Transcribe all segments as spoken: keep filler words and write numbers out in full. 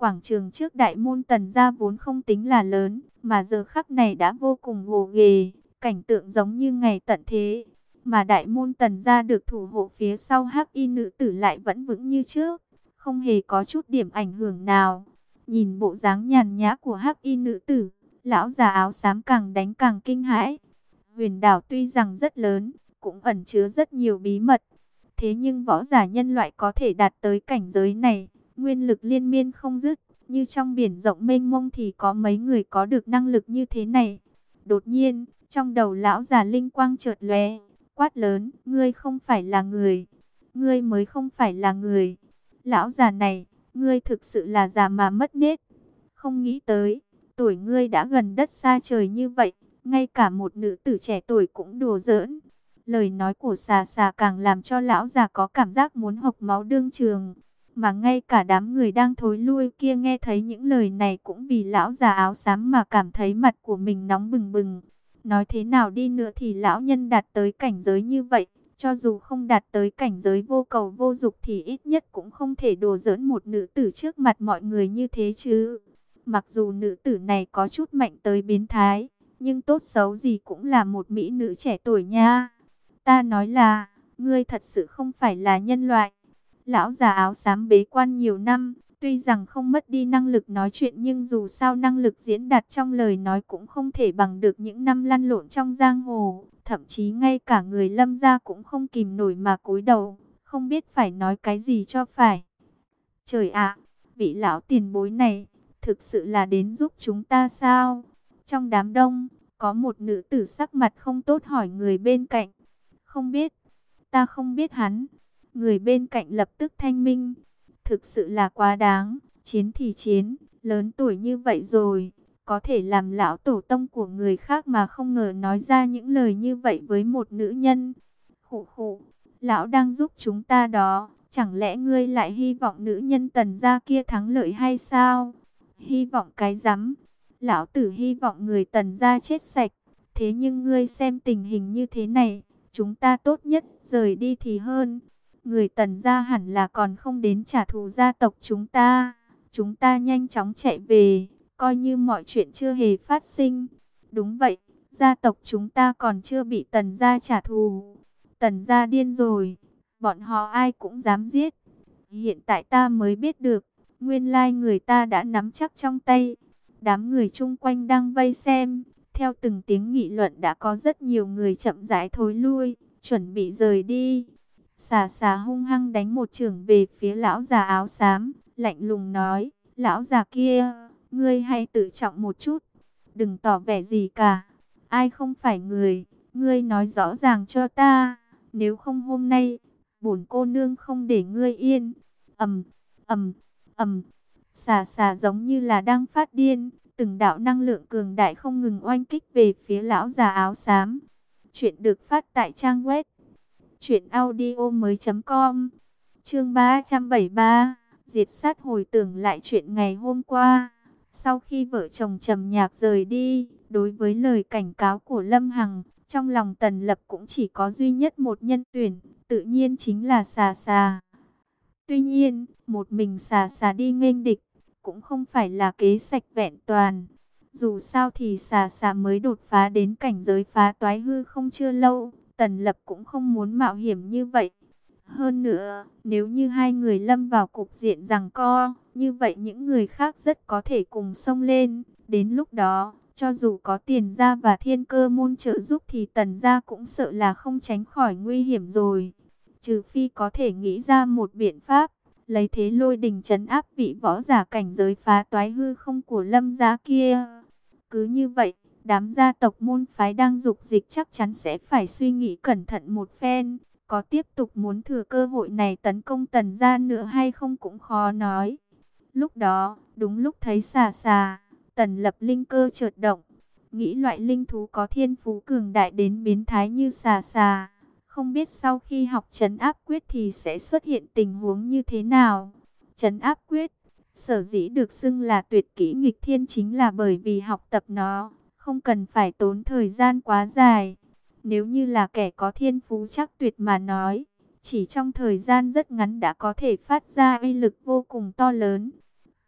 Quảng trường trước đại môn Tần gia vốn không tính là lớn, mà giờ khắc này đã vô cùng gồ ghề, cảnh tượng giống như ngày tận thế. Mà đại môn Tần gia được thủ hộ phía sau hắc y nữ tử lại vẫn vững như trước, không hề có chút điểm ảnh hưởng nào. Nhìn bộ dáng nhàn nhã của hắc y nữ tử, lão già áo xám càng đánh càng kinh hãi. Huyền đảo tuy rằng rất lớn, cũng ẩn chứa rất nhiều bí mật. Thế nhưng võ giả nhân loại có thể đạt tới cảnh giới này, nguyên lực liên miên không dứt, như trong biển rộng mênh mông thì có mấy người có được năng lực như thế này. Đột nhiên, trong đầu lão già linh quang chợt lóe, quát lớn, ngươi không phải là người, ngươi mới không phải là người. Lão già này, ngươi thực sự là già mà mất nết. Không nghĩ tới, tuổi ngươi đã gần đất xa trời như vậy, ngay cả một nữ tử trẻ tuổi cũng đùa giỡn. Lời nói của xà xà càng làm cho lão già có cảm giác muốn hộc máu đương trường. Mà ngay cả đám người đang thối lui kia nghe thấy những lời này cũng vì lão già áo xám mà cảm thấy mặt của mình nóng bừng bừng. Nói thế nào đi nữa thì lão nhân đạt tới cảnh giới như vậy, cho dù không đạt tới cảnh giới vô cầu vô dục thì ít nhất cũng không thể đùa giỡn một nữ tử trước mặt mọi người như thế chứ. Mặc dù nữ tử này có chút mạnh tới biến thái, nhưng tốt xấu gì cũng là một mỹ nữ trẻ tuổi nha. Ta nói là, ngươi thật sự không phải là nhân loại. Lão già áo xám bế quan nhiều năm, tuy rằng không mất đi năng lực nói chuyện nhưng dù sao năng lực diễn đạt trong lời nói cũng không thể bằng được những năm lăn lộn trong giang hồ. Thậm chí ngay cả người Lâm gia cũng không kìm nổi mà cúi đầu, không biết phải nói cái gì cho phải. Trời ạ, vị lão tiền bối này, thực sự là đến giúp chúng ta sao? Trong đám đông, có một nữ tử sắc mặt không tốt hỏi người bên cạnh. Không biết, ta không biết hắn. Người bên cạnh lập tức thanh minh. Thực sự là quá đáng, chiến thì chiến, lớn tuổi như vậy rồi, có thể làm lão tổ tông của người khác mà không ngờ nói ra những lời như vậy với một nữ nhân. Khụ khụ, lão đang giúp chúng ta đó, chẳng lẽ ngươi lại hy vọng nữ nhân Tần gia kia thắng lợi hay sao? Hy vọng cái rắm, lão tử hy vọng người Tần gia chết sạch, thế nhưng ngươi xem tình hình như thế này, chúng ta tốt nhất rời đi thì hơn. Người Tần gia hẳn là còn không đến trả thù gia tộc chúng ta. Chúng ta nhanh chóng chạy về, coi như mọi chuyện chưa hề phát sinh. Đúng vậy, gia tộc chúng ta còn chưa bị Tần gia trả thù. Tần gia điên rồi, bọn họ ai cũng dám giết. Hiện tại ta mới biết được, nguyên lai người ta đã nắm chắc trong tay. Đám người chung quanh đang vây xem, theo từng tiếng nghị luận đã có rất nhiều người chậm rãi thối lui, chuẩn bị rời đi. Xà xà hung hăng đánh một chưởng về phía lão già áo xám, lạnh lùng nói, lão già kia, ngươi hãy tự trọng một chút, đừng tỏ vẻ gì cả, ai không phải người, ngươi nói rõ ràng cho ta, nếu không hôm nay, bổn cô nương không để ngươi yên. Ầm, ầm, ầm, xà xà giống như là đang phát điên, từng đạo năng lượng cường đại không ngừng oanh kích về phía lão già áo xám. Chuyện được phát tại trang web chuyện audio mới chấm com. Chương ba trăm bảy mươi ba, diệt sát hồi tưởng lại chuyện ngày hôm qua. Sau khi vợ chồng Trầm Nhạc rời đi, đối với lời cảnh cáo của Lâm Hằng, trong lòng Tần Lập cũng chỉ có duy nhất một nhân tuyển, tự nhiên chính là xà xà. Tuy nhiên, một mình xà xà đi nghênh địch, cũng không phải là kế sạch vẹn toàn. Dù sao thì xà xà mới đột phá đến cảnh giới phá toái hư không chưa lâu, Tần Lập cũng không muốn mạo hiểm như vậy. Hơn nữa, nếu như hai người lâm vào cục diện giằng co, như vậy những người khác rất có thể cùng xông lên. Đến lúc đó, cho dù có Tiền gia và Thiên Cơ môn trợ giúp thì Tần gia cũng sợ là không tránh khỏi nguy hiểm rồi. Trừ phi có thể nghĩ ra một biện pháp, lấy thế lôi đình trấn áp vị võ giả cảnh giới phá toái hư không của Lâm gia kia. Cứ như vậy, đám gia tộc môn phái đang dục dịch chắc chắn sẽ phải suy nghĩ cẩn thận một phen. Có tiếp tục muốn thừa cơ hội này tấn công Tần gia nữa hay không cũng khó nói. Lúc đó, đúng lúc thấy xà xà, Tần Lập linh cơ chợt động. Nghĩ loại linh thú có thiên phú cường đại đến biến thái như xà xà, không biết sau khi học trấn áp quyết thì sẽ xuất hiện tình huống như thế nào. Trấn áp quyết, sở dĩ được xưng là tuyệt kỹ nghịch thiên chính là bởi vì học tập nó, không cần phải tốn thời gian quá dài. Nếu như là kẻ có thiên phú chắc tuyệt mà nói, chỉ trong thời gian rất ngắn đã có thể phát ra uy lực vô cùng to lớn.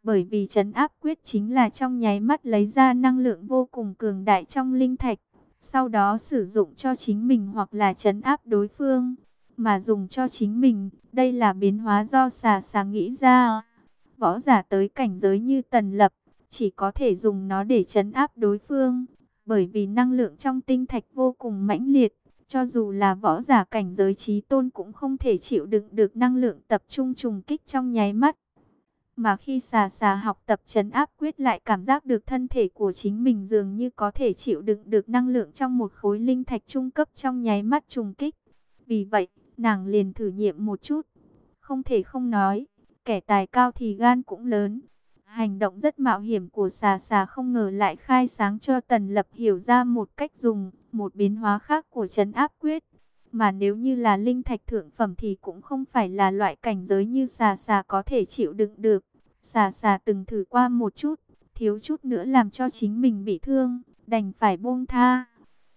Bởi vì trấn áp quyết chính là trong nháy mắt lấy ra năng lượng vô cùng cường đại trong linh thạch, sau đó sử dụng cho chính mình hoặc là trấn áp đối phương, mà dùng cho chính mình, đây là biến hóa do xà xà nghĩ ra. Võ giả tới cảnh giới như Tần Lập, chỉ có thể dùng nó để trấn áp đối phương, bởi vì năng lượng trong tinh thạch vô cùng mãnh liệt, cho dù là võ giả cảnh giới chí tôn cũng không thể chịu đựng được năng lượng tập trung trùng kích trong nháy mắt. Mà khi xà xà học tập trấn áp quyết lại cảm giác được thân thể của chính mình dường như có thể chịu đựng được năng lượng trong một khối linh thạch trung cấp trong nháy mắt trùng kích. Vì vậy, nàng liền thử nghiệm một chút. Không thể không nói, kẻ tài cao thì gan cũng lớn. Hành động rất mạo hiểm của xà xà không ngờ lại khai sáng cho Tần Lập hiểu ra một cách dùng, một biến hóa khác của trấn áp quyết. Mà nếu như là linh thạch thượng phẩm thì cũng không phải là loại cảnh giới như xà xà có thể chịu đựng được. Xà xà từng thử qua một chút, thiếu chút nữa làm cho chính mình bị thương, đành phải buông tha.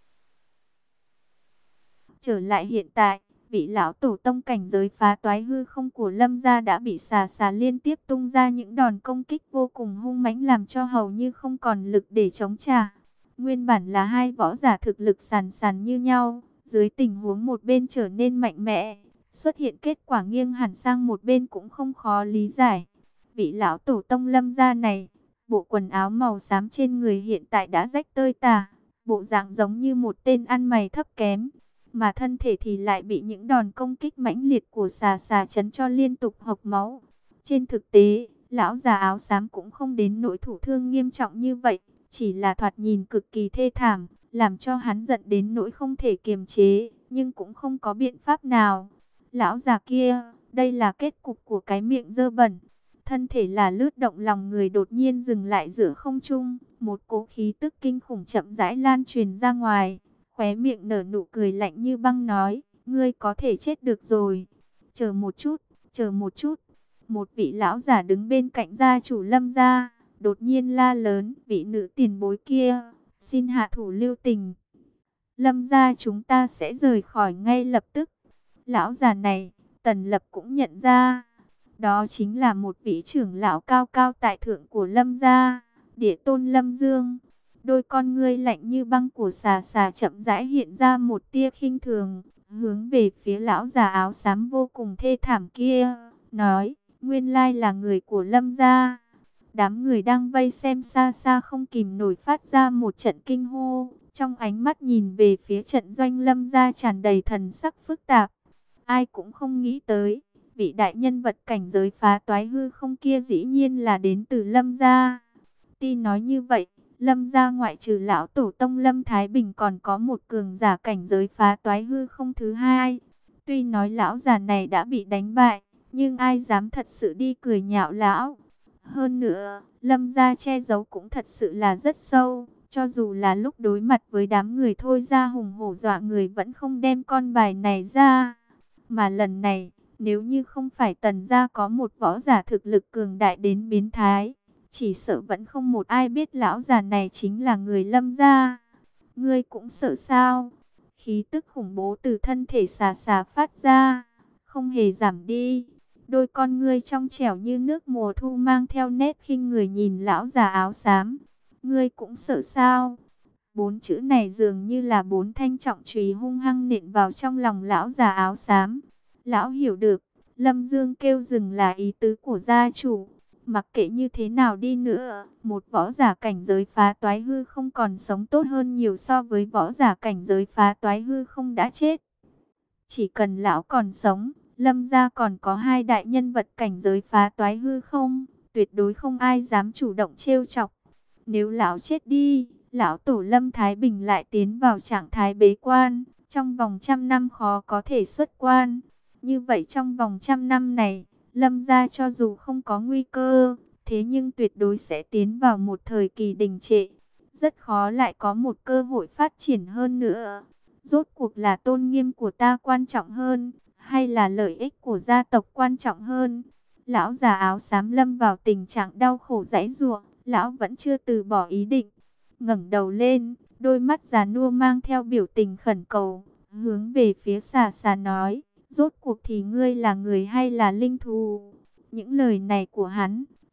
Trở lại hiện tại, vị lão tổ tông cảnh giới phá toái hư không của Lâm gia đã bị xà xà liên tiếp tung ra những đòn công kích vô cùng hung mãnh làm cho hầu như không còn lực để chống trả. Nguyên bản là hai võ giả thực lực sàn sàn như nhau, dưới tình huống một bên trở nên mạnh mẽ, xuất hiện kết quả nghiêng hẳn sang một bên cũng không khó lý giải. Vị lão tổ tông Lâm gia này, bộ quần áo màu xám trên người hiện tại đã rách tơi tả, bộ dạng giống như một tên ăn mày thấp kém, mà thân thể thì lại bị những đòn công kích mãnh liệt của xà xà chấn cho liên tục hộc máu. Trên thực tế, lão già áo xám cũng không đến nỗi thủ thương nghiêm trọng như vậy, chỉ là thoạt nhìn cực kỳ thê thảm, làm cho hắn giận đến nỗi không thể kiềm chế, nhưng cũng không có biện pháp nào. Lão già kia, đây là kết cục của cái miệng dơ bẩn. Thân thể là lướt động lòng người đột nhiên dừng lại giữa không trung, một cỗ khí tức kinh khủng chậm rãi lan truyền ra ngoài, khóe miệng nở nụ cười lạnh như băng nói, ngươi có thể chết được rồi. Chờ một chút, chờ một chút. Một vị lão giả đứng bên cạnh gia chủ Lâm gia, đột nhiên la lớn, vị nữ tiền bối kia, xin hạ thủ lưu tình. Lâm gia chúng ta sẽ rời khỏi ngay lập tức. Lão già này, Tần Lập cũng nhận ra, đó chính là một vị trưởng lão cao cao tại thượng của Lâm gia, Địa Tôn Lâm Dương. Đôi con ngươi lạnh như băng của xà xà chậm rãi hiện ra một tia khinh thường, hướng về phía lão già áo xám vô cùng thê thảm kia, nói, nguyên lai là người của Lâm gia. Đám người đang vây xem xa xa không kìm nổi phát ra một trận kinh hô, trong ánh mắt nhìn về phía trận doanh Lâm gia tràn đầy thần sắc phức tạp. Ai cũng không nghĩ tới, vị đại nhân vật cảnh giới phá toái hư không kia dĩ nhiên là đến từ Lâm gia. Tuy nói như vậy, Lâm gia ngoại trừ lão tổ tông Lâm Thái Bình còn có một cường giả cảnh giới phá toái hư không thứ hai. Tuy nói lão già này đã bị đánh bại, nhưng ai dám thật sự đi cười nhạo lão. Hơn nữa, Lâm gia che giấu cũng thật sự là rất sâu. Cho dù là lúc đối mặt với đám người thôi ra hùng hổ dọa người vẫn không đem con bài này ra. Mà lần này, nếu như không phải Tần gia có một võ giả thực lực cường đại đến biến thái, chỉ sợ vẫn không một ai biết lão già này chính là người Lâm gia. Ngươi cũng sợ sao? Khí tức khủng bố từ thân thể xà xà phát ra, không hề giảm đi. Đôi con ngươi trong trẻo như nước mùa thu mang theo nét khinh người nhìn lão già áo xám. Ngươi cũng sợ sao? Bốn chữ này dường như là bốn thanh trọng chùy hung hăng nện vào trong lòng lão già áo xám. Lão hiểu được, Lâm Dương kêu dừng là ý tứ của gia chủ. Mặc kệ như thế nào đi nữa, một võ giả cảnh giới phá toái hư không còn sống tốt hơn nhiều so với võ giả cảnh giới phá toái hư không đã chết. Chỉ cần lão còn sống, Lâm gia còn có hai đại nhân vật cảnh giới phá toái hư không, tuyệt đối không ai dám chủ động trêu chọc. Nếu lão chết đi, lão tổ Lâm Thái Bình lại tiến vào trạng thái bế quan, trong vòng trăm năm khó có thể xuất quan. Như vậy trong vòng trăm năm này, Lâm gia cho dù không có nguy cơ, thế nhưng tuyệt đối sẽ tiến vào một thời kỳ đình trệ. Rất khó lại có một cơ hội phát triển hơn nữa. Rốt cuộc là tôn nghiêm của ta quan trọng hơn, hay là lợi ích của gia tộc quan trọng hơn? Lão già áo xám lâm vào tình trạng đau khổ giãy giụa, lão vẫn chưa từ bỏ ý định. Ngẩng đầu lên, đôi mắt già nua mang theo biểu tình khẩn cầu, hướng về phía xà xà nói, rốt cuộc thì ngươi là người hay là linh thú? Những lời này của hắn,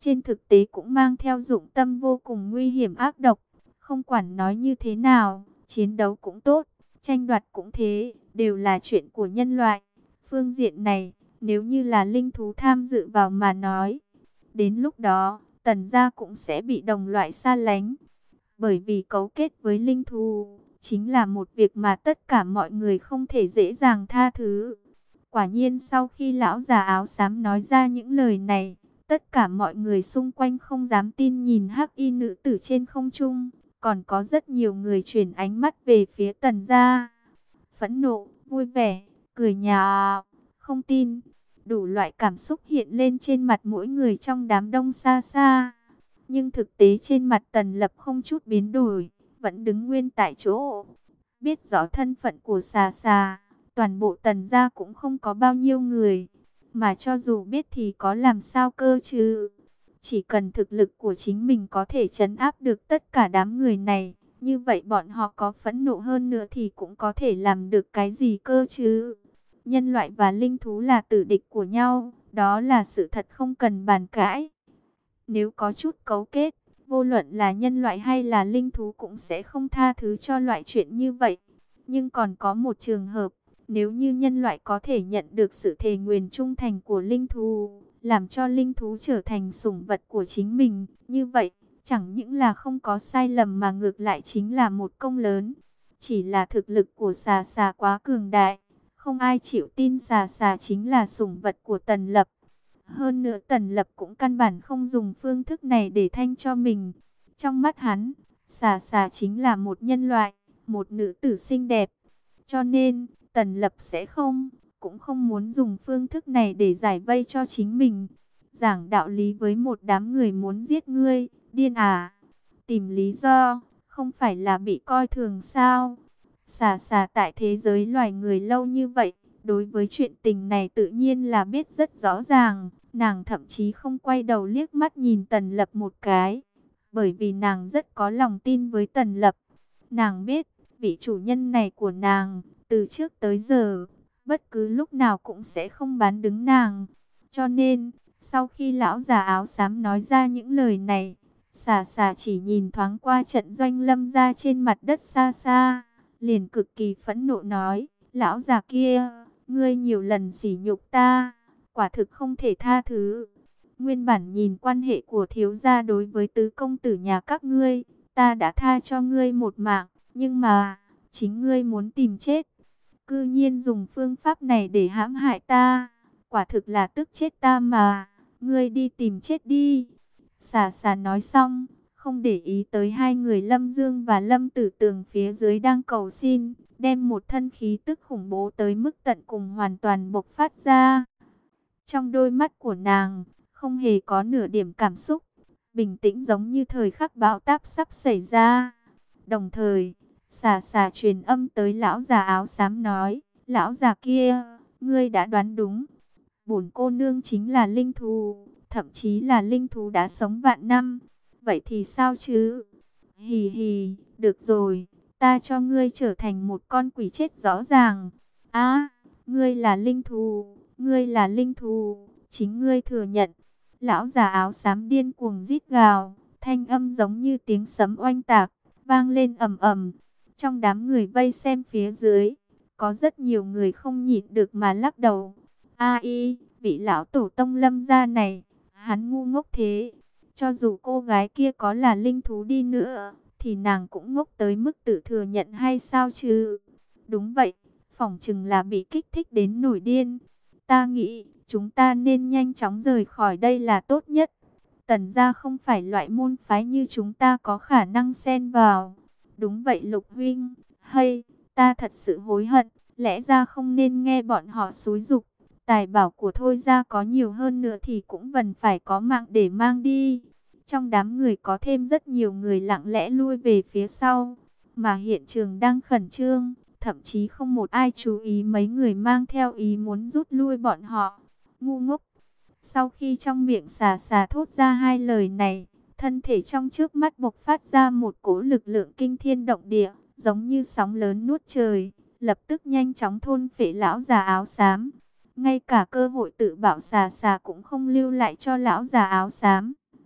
trên thực tế cũng mang theo dụng tâm vô cùng nguy hiểm ác độc. Không quản nói như thế nào, chiến đấu cũng tốt, tranh đoạt cũng thế, đều là chuyện của nhân loại. Phương diện này, nếu như là linh thú tham dự vào mà nói, đến lúc đó, Tần gia cũng sẽ bị đồng loại xa lánh. Bởi vì cấu kết với linh thú, chính là một việc mà tất cả mọi người không thể dễ dàng tha thứ. Quả nhiên sau khi lão già áo xám nói ra những lời này, tất cả mọi người xung quanh không dám tin nhìn hắc y nữ tử trên không trung. Còn có rất nhiều người chuyển ánh mắt về phía Tần gia. Phẫn nộ, vui vẻ, cười nhạo, không tin. Đủ loại cảm xúc hiện lên trên mặt mỗi người trong đám đông xa xa. Nhưng thực tế trên mặt Tần Lập không chút biến đổi, vẫn đứng nguyên tại chỗ. Biết rõ thân phận của xà xà, toàn bộ Tần gia cũng không có bao nhiêu người. Mà cho dù biết thì có làm sao cơ chứ. Chỉ cần thực lực của chính mình có thể trấn áp được tất cả đám người này, như vậy bọn họ có phẫn nộ hơn nữa thì cũng có thể làm được cái gì cơ chứ. Nhân loại và linh thú là tử địch của nhau, đó là sự thật không cần bàn cãi. Nếu có chút cấu kết, vô luận là nhân loại hay là linh thú cũng sẽ không tha thứ cho loại chuyện như vậy. Nhưng còn có một trường hợp, nếu như nhân loại có thể nhận được sự thề nguyền trung thành của linh thú, làm cho linh thú trở thành sủng vật của chính mình, như vậy, chẳng những là không có sai lầm mà ngược lại chính là một công lớn. Chỉ là thực lực của xà xà quá cường đại, không ai chịu tin xà xà chính là sủng vật của Tần Lập. Hơn nữa Tần Lập cũng căn bản không dùng phương thức này để thanh cho mình. Trong mắt hắn, xà xà chính là một nhân loại, một nữ tử xinh đẹp. Cho nên, Tần Lập sẽ không, cũng không muốn dùng phương thức này để giải vây cho chính mình. Giảng đạo lý với một đám người muốn giết ngươi, điên à? Tìm lý do, không phải là bị coi thường sao? Xà xà tại thế giới loài người lâu như vậy, đối với chuyện tình này tự nhiên là biết rất rõ ràng. Nàng thậm chí không quay đầu liếc mắt nhìn Tần Lập một cái, bởi vì nàng rất có lòng tin với Tần Lập. Nàng biết, vị chủ nhân này của nàng, từ trước tới giờ, bất cứ lúc nào cũng sẽ không bán đứng nàng. Cho nên, sau khi lão già áo xám nói ra những lời này, xà xà chỉ nhìn thoáng qua trận doanh lâm ra trên mặt đất xa xa, liền cực kỳ phẫn nộ nói, lão già kia, ngươi nhiều lần sỉ nhục ta, quả thực không thể tha thứ. Nguyên bản nhìn quan hệ của thiếu gia đối với tứ công tử nhà các ngươi, ta đã tha cho ngươi một mạng, nhưng mà, chính ngươi muốn tìm chết. Cư nhiên dùng phương pháp này để hãm hại ta, quả thực là tức chết ta mà, ngươi đi tìm chết đi. Xà xà nói xong, không để ý tới hai người Lâm Dương và Lâm Tử Tường phía dưới đang cầu xin, đem một thân khí tức khủng bố tới mức tận cùng hoàn toàn bộc phát ra. Trong đôi mắt của nàng, không hề có nửa điểm cảm xúc, bình tĩnh giống như thời khắc bão táp sắp xảy ra. Đồng thời, xà xà truyền âm tới lão già áo xám nói, lão già kia, ngươi đã đoán đúng. Bổn cô nương chính là linh thú, thậm chí là linh thú đã sống vạn năm. Vậy thì sao chứ? Hì hì, được rồi, ta cho ngươi trở thành một con quỷ chết rõ ràng. À, ngươi là linh thú, ngươi là linh thú, chính ngươi thừa nhận. Lão già áo xám điên cuồng rít gào, thanh âm giống như tiếng sấm oanh tạc, vang lên ầm ầm. Trong đám người vây xem phía dưới, có rất nhiều người không nhịn được mà lắc đầu. A y, vị lão tổ tông Lâm gia này, hắn ngu ngốc thế. Cho dù cô gái kia có là linh thú đi nữa, thì nàng cũng ngốc tới mức tự thừa nhận hay sao chứ? Đúng vậy, phỏng chừng là bị kích thích đến nổi điên. Ta nghĩ, chúng ta nên nhanh chóng rời khỏi đây là tốt nhất. Tần gia không phải loại môn phái như chúng ta có khả năng xen vào. Đúng vậy Lục huynh, hay, ta thật sự hối hận, lẽ ra không nên nghe bọn họ xúi giục. Tài bảo của Thôi gia có nhiều hơn nữa thì cũng vẫn phải có mạng để mang đi. Trong đám người có thêm rất nhiều người lặng lẽ lui về phía sau, mà hiện trường đang khẩn trương, thậm chí không một ai chú ý mấy người mang theo ý muốn rút lui bọn họ. Ngu ngốc. Sau khi trong miệng xà xà thốt ra hai lời này, thân thể trong trước mắt bộc phát ra một cỗ lực lượng kinh thiên động địa, giống như sóng lớn nuốt trời, lập tức nhanh chóng thôn phệ lão già áo xám. Ngay cả cơ hội tự bảo xà xà cũng không lưu lại cho lão già áo xám.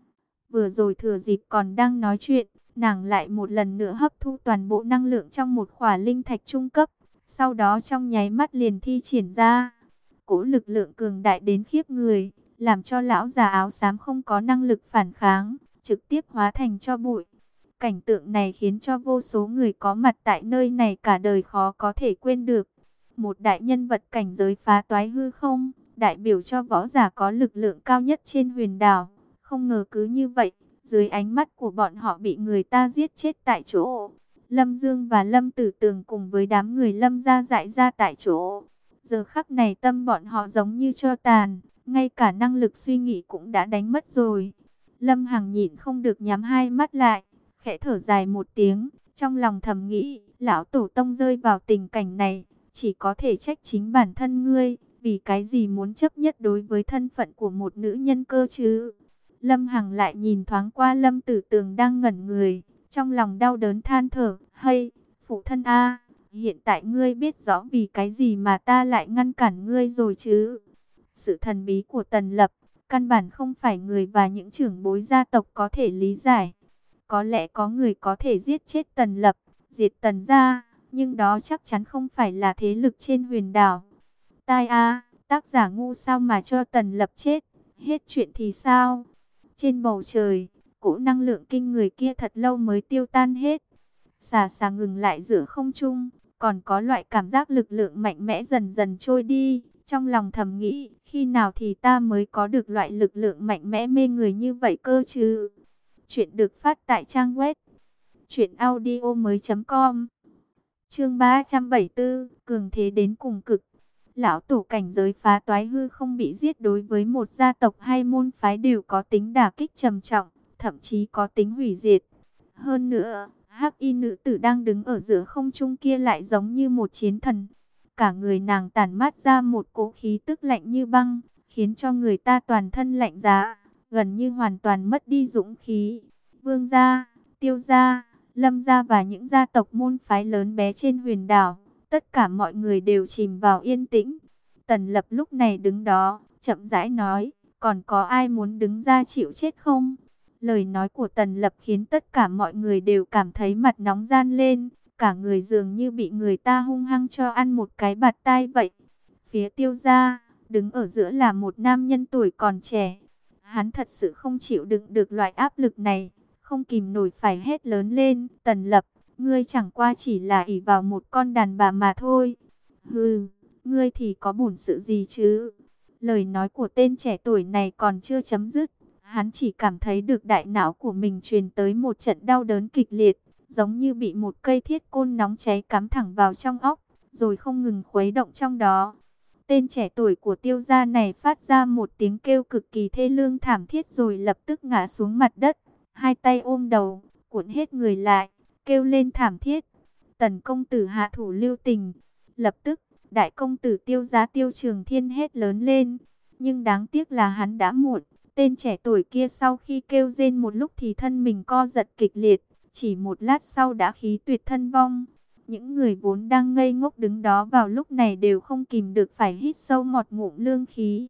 Vừa rồi thừa dịp còn đang nói chuyện, nàng lại một lần nữa hấp thu toàn bộ năng lượng trong một khỏa linh thạch trung cấp. Sau đó trong nháy mắt liền thi triển ra. Cỗ lực lượng cường đại đến khiếp người, làm cho lão già áo xám không có năng lực phản kháng, trực tiếp hóa thành tro bụi. Cảnh tượng này khiến cho vô số người có mặt tại nơi này cả đời khó có thể quên được. Một đại nhân vật cảnh giới phá toái hư không, đại biểu cho võ giả có lực lượng cao nhất trên huyền đảo. Không ngờ cứ như vậy, dưới ánh mắt của bọn họ bị người ta giết chết tại chỗ. Lâm Dương và Lâm Tử Tường cùng với đám người Lâm gia dại ra tại chỗ. Giờ khắc này tâm bọn họ giống như tro tàn, ngay cả năng lực suy nghĩ cũng đã đánh mất rồi. Lâm Hằng nhịn không được nhắm hai mắt lại, khẽ thở dài một tiếng, trong lòng thầm nghĩ, lão tổ tông rơi vào tình cảnh này, chỉ có thể trách chính bản thân ngươi, vì cái gì muốn chấp nhất đối với thân phận của một nữ nhân cơ chứ. Lâm Hằng lại nhìn thoáng qua Lâm Tử Tường đang ngẩn người, trong lòng đau đớn than thở, hay, phụ thân a, hiện tại ngươi biết rõ vì cái gì mà ta lại ngăn cản ngươi rồi chứ. Sự thần bí của Tần Lập, căn bản không phải người và những trưởng bối gia tộc có thể lý giải. Có lẽ có người có thể giết chết Tần Lập, diệt Tần gia, nhưng đó chắc chắn không phải là thế lực trên huyền đảo. Tai a, tác giả ngu sao mà cho Tần Lập chết, hết chuyện thì sao? Trên bầu trời, cỗ năng lượng kinh người kia thật lâu mới tiêu tan hết. Xà xà ngừng lại giữa không trung, còn có loại cảm giác lực lượng mạnh mẽ dần dần trôi đi. Trong lòng thầm nghĩ, khi nào thì ta mới có được loại lực lượng mạnh mẽ mê người như vậy cơ chứ? Chuyện được phát tại trang web truyện audio mới chấm com. Chương ba trăm bảy mươi tư, cường thế đến cùng cực. Lão tổ cảnh giới phá toái hư không bị giết đối với một gia tộc hay môn phái đều có tính đả kích trầm trọng, thậm chí có tính hủy diệt. Hơn nữa, hắc y nữ tử đang đứng ở giữa không trung kia lại giống như một chiến thần. Cả người nàng tản mát ra một cỗ khí tức lạnh như băng, khiến cho người ta toàn thân lạnh giá, gần như hoàn toàn mất đi dũng khí. Vương gia, Tiêu gia, Lâm gia và những gia tộc môn phái lớn bé trên huyền đảo, tất cả mọi người đều chìm vào yên tĩnh. Tần Lập lúc này đứng đó, chậm rãi nói, còn có ai muốn đứng ra chịu chết không? Lời nói của Tần Lập khiến tất cả mọi người đều cảm thấy mặt nóng ran lên, cả người dường như bị người ta hung hăng cho ăn một cái bạt tai vậy. Phía Tiêu gia, đứng ở giữa là một nam nhân tuổi còn trẻ. Hắn thật sự không chịu đựng được loại áp lực này, không kìm nổi phải hét lớn lên, Tần Lập, ngươi chẳng qua chỉ là ỷ vào một con đàn bà mà thôi. Hừ, ngươi thì có bổn sự gì chứ? Lời nói của tên trẻ tuổi này còn chưa chấm dứt, hắn chỉ cảm thấy được đại não của mình truyền tới một trận đau đớn kịch liệt, giống như bị một cây thiết côn nóng cháy cắm thẳng vào trong óc, rồi không ngừng khuấy động trong đó. Tên trẻ tuổi của Tiêu gia này phát ra một tiếng kêu cực kỳ thê lương thảm thiết rồi lập tức ngã xuống mặt đất, hai tay ôm đầu, cuộn hết người lại, kêu lên thảm thiết. Tần công tử hạ thủ lưu tình. Lập tức, đại công tử Tiêu gia Tiêu Trường Thiên hét lớn lên, nhưng đáng tiếc là hắn đã muộn. Tên trẻ tuổi kia sau khi kêu rên một lúc thì thân mình co giật kịch liệt, chỉ một lát sau đã khí tuyệt thân vong. Những người vốn đang ngây ngốc đứng đó vào lúc này đều không kìm được phải hít sâu một ngụm lương khí.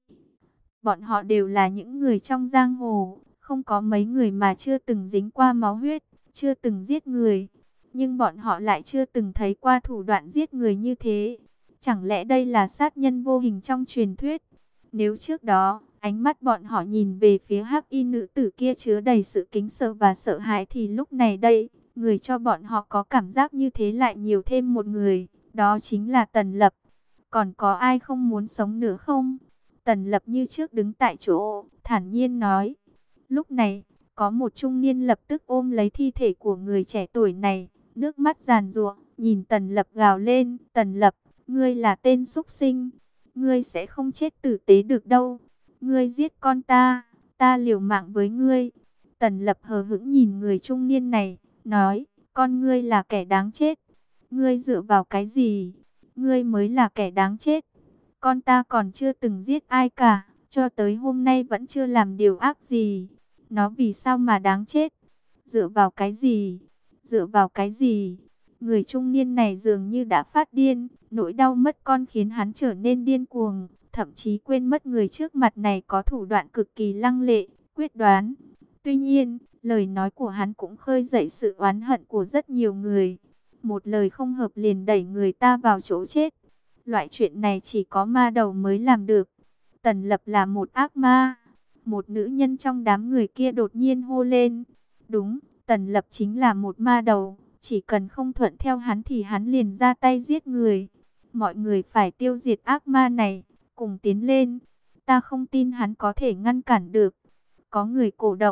Bọn họ đều là những người trong giang hồ, không có mấy người mà chưa từng dính qua máu huyết, chưa từng giết người. Nhưng bọn họ lại chưa từng thấy qua thủ đoạn giết người như thế. Chẳng lẽ đây là sát nhân vô hình trong truyền thuyết? Nếu trước đó, ánh mắt bọn họ nhìn về phía hắc y nữ tử kia chứa đầy sự kính sợ và sợ hãi thì lúc này đây, người cho bọn họ có cảm giác như thế lại nhiều thêm một người, đó chính là Tần Lập. Còn có ai không muốn sống nữa không? Tần Lập như trước đứng tại chỗ, thản nhiên nói. Lúc này, có một trung niên lập tức ôm lấy thi thể của người trẻ tuổi này, nước mắt giàn giụa, nhìn Tần Lập gào lên, Tần Lập, ngươi là tên súc sinh, ngươi sẽ không chết tử tế được đâu, ngươi giết con ta, ta liều mạng với ngươi. Tần Lập hờ hững nhìn người trung niên này, nói, con ngươi là kẻ đáng chết, ngươi dựa vào cái gì, ngươi mới là kẻ đáng chết, con ta còn chưa từng giết ai cả, cho tới hôm nay vẫn chưa làm điều ác gì, nó vì sao mà đáng chết, dựa vào cái gì, dựa vào cái gì. Người trung niên này dường như đã phát điên, nỗi đau mất con khiến hắn trở nên điên cuồng, thậm chí quên mất người trước mặt này có thủ đoạn cực kỳ lăng lệ, quyết đoán. Tuy nhiên, lời nói của hắn cũng khơi dậy sự oán hận của rất nhiều người. Một lời không hợp liền đẩy người ta vào chỗ chết. Loại chuyện này chỉ có ma đầu mới làm được. Tần Lập là một ác ma. Một nữ nhân trong đám người kia đột nhiên hô lên. Đúng, Tần Lập chính là một ma đầu. Chỉ cần không thuận theo hắn thì hắn liền ra tay giết người. Mọi người phải tiêu diệt ác ma này, cùng tiến lên. Ta không tin hắn có thể ngăn cản được. Có người cổ động.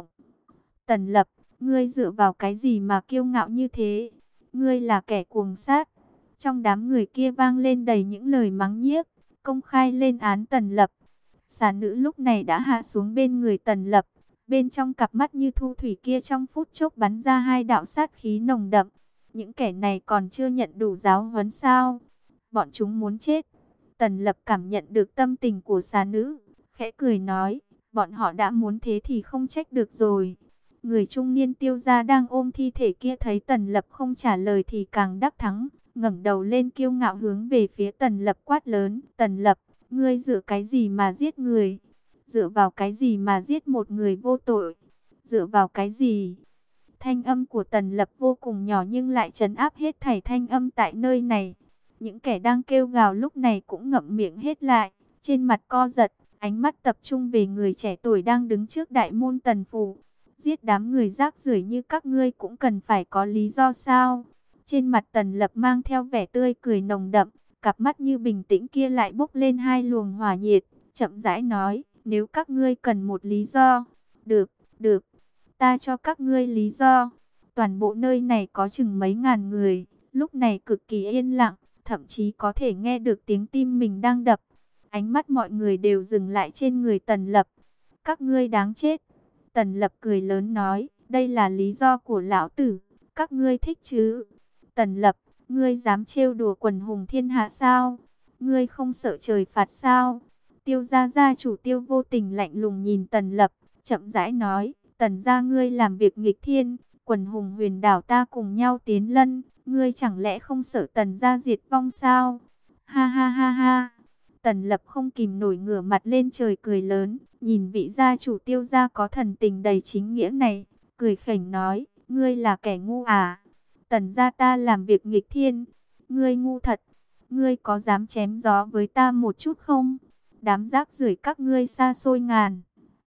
Tần Lập, ngươi dựa vào cái gì mà kiêu ngạo như thế? Ngươi là kẻ cuồng sát. Trong đám người kia vang lên đầy những lời mắng nhiếc, công khai lên án Tần Lập. Xà nữ lúc này đã hạ xuống bên người Tần Lập. Bên trong cặp mắt như thu thủy kia trong phút chốc bắn ra hai đạo sát khí nồng đậm. Những kẻ này còn chưa nhận đủ giáo huấn sao? Bọn chúng muốn chết. Tần Lập cảm nhận được tâm tình của xà nữ, khẽ cười nói, bọn họ đã muốn thế thì không trách được rồi. Người trung niên Tiêu gia đang ôm thi thể kia thấy Tần Lập không trả lời thì càng đắc thắng, ngẩng đầu lên kiêu ngạo hướng về phía Tần Lập quát lớn, Tần Lập, ngươi dựa cái gì mà giết người? Dựa vào cái gì mà giết một người vô tội? Dựa vào cái gì? Thanh âm của Tần Lập vô cùng nhỏ nhưng lại trấn áp hết thảy thanh âm tại nơi này. Những kẻ đang kêu gào lúc này cũng ngậm miệng hết lại, trên mặt co giật, ánh mắt tập trung về người trẻ tuổi đang đứng trước đại môn Tần phủ. Giết đám người rác rưởi như các ngươi cũng cần phải có lý do sao? Trên mặt Tần Lập mang theo vẻ tươi cười nồng đậm, cặp mắt như bình tĩnh kia lại bốc lên hai luồng hỏa nhiệt, chậm rãi nói, nếu các ngươi cần một lý do, được, được, ta cho các ngươi lý do. Toàn bộ nơi này có chừng mấy ngàn người, lúc này cực kỳ yên lặng, thậm chí có thể nghe được tiếng tim mình đang đập. Ánh mắt mọi người đều dừng lại trên người Tần Lập. Các ngươi đáng chết. Tần Lập cười lớn nói, đây là lý do của lão tử, các ngươi thích chứ? Tần Lập, ngươi dám trêu đùa quần hùng thiên hạ sao? Ngươi không sợ trời phạt sao? Tiêu gia gia chủ Tiêu Vô Tình lạnh lùng nhìn Tần Lập, chậm rãi nói, Tần gia ngươi làm việc nghịch thiên, quần hùng huyền đảo ta cùng nhau tiến lân, ngươi chẳng lẽ không sợ Tần gia diệt vong sao? Ha ha ha ha. Tần Lập không kìm nổi ngửa mặt lên trời cười lớn, nhìn vị gia chủ Tiêu gia có thần tình đầy chính nghĩa này, cười khỉnh nói, ngươi là kẻ ngu à? Tần gia ta làm việc nghịch thiên, ngươi ngu thật, ngươi có dám chém gió với ta một chút không? Đám rác rưởi các ngươi xa xôi ngàn.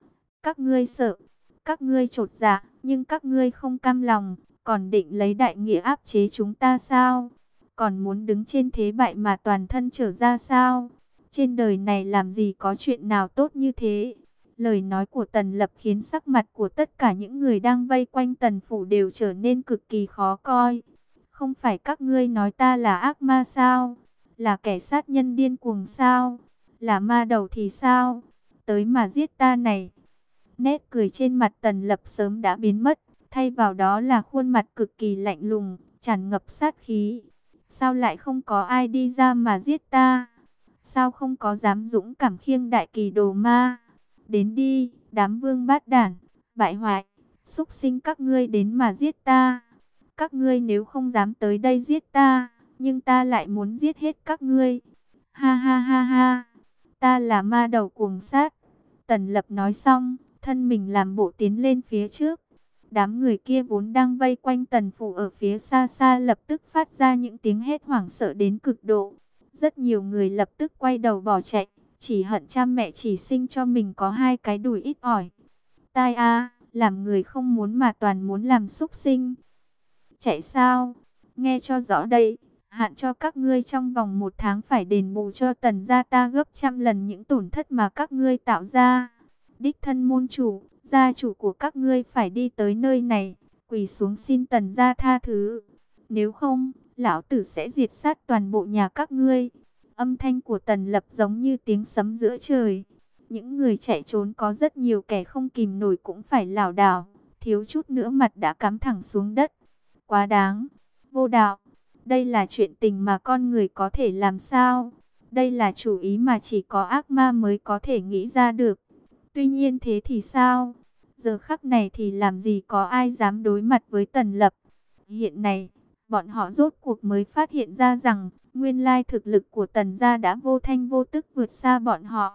Các ngươi sợ, các ngươi chột dạ, nhưng các ngươi không cam lòng, còn định lấy đại nghĩa áp chế chúng ta sao? Còn muốn đứng trên thế bại mà toàn thân trở ra sao? Trên đời này làm gì có chuyện nào tốt như thế? Lời nói của Tần Lập khiến sắc mặt của tất cả những người đang vây quanh Tần phủ đều trở nên cực kỳ khó coi. Không phải các ngươi nói ta là ác ma sao? Là kẻ sát nhân điên cuồng sao? Là ma đầu thì sao? Tới mà giết ta này. Nét cười trên mặt Tần Lập sớm đã biến mất, thay vào đó là khuôn mặt cực kỳ lạnh lùng, tràn ngập sát khí. Sao lại không có ai đi ra mà giết ta? Sao không có dám dũng cảm khiêng đại kỳ đồ ma? Đến đi, đám vương bát đản, bại hoại, xúc sinh các ngươi đến mà giết ta. Các ngươi nếu không dám tới đây giết ta, nhưng ta lại muốn giết hết các ngươi. Ha ha ha ha, ta là ma đầu cuồng sát. Tần Lập nói xong, thân mình làm bộ tiến lên phía trước. Đám người kia vốn đang vây quanh Tần phủ ở phía xa xa lập tức phát ra những tiếng hét hoảng sợ đến cực độ. Rất nhiều người lập tức quay đầu bỏ chạy, chỉ hận cha mẹ chỉ sinh cho mình có hai cái đùi ít ỏi. Tai a, làm người không muốn mà toàn muốn làm súc sinh. Chạy sao? Nghe cho rõ đây, hạn cho các ngươi trong vòng một tháng phải đền bù cho Tần gia ta gấp trăm lần những tổn thất mà các ngươi tạo ra. Đích thân môn chủ, gia chủ của các ngươi phải đi tới nơi này, quỳ xuống xin Tần gia tha thứ. Nếu không, lão tử sẽ diệt sát toàn bộ nhà các ngươi. Âm thanh của Tần Lập giống như tiếng sấm giữa trời. Những người chạy trốn có rất nhiều kẻ không kìm nổi cũng phải lảo đảo, thiếu chút nữa mặt đã cắm thẳng xuống đất. Quá đáng, vô đạo. Đây là chuyện tình mà con người có thể làm sao? Đây là chủ ý mà chỉ có ác ma mới có thể nghĩ ra được. Tuy nhiên thế thì sao? Giờ khắc này thì làm gì có ai dám đối mặt với Tần Lập? Hiện này, bọn họ rốt cuộc mới phát hiện ra rằng nguyên lai thực lực của Tần gia đã vô thanh vô tức vượt xa bọn họ.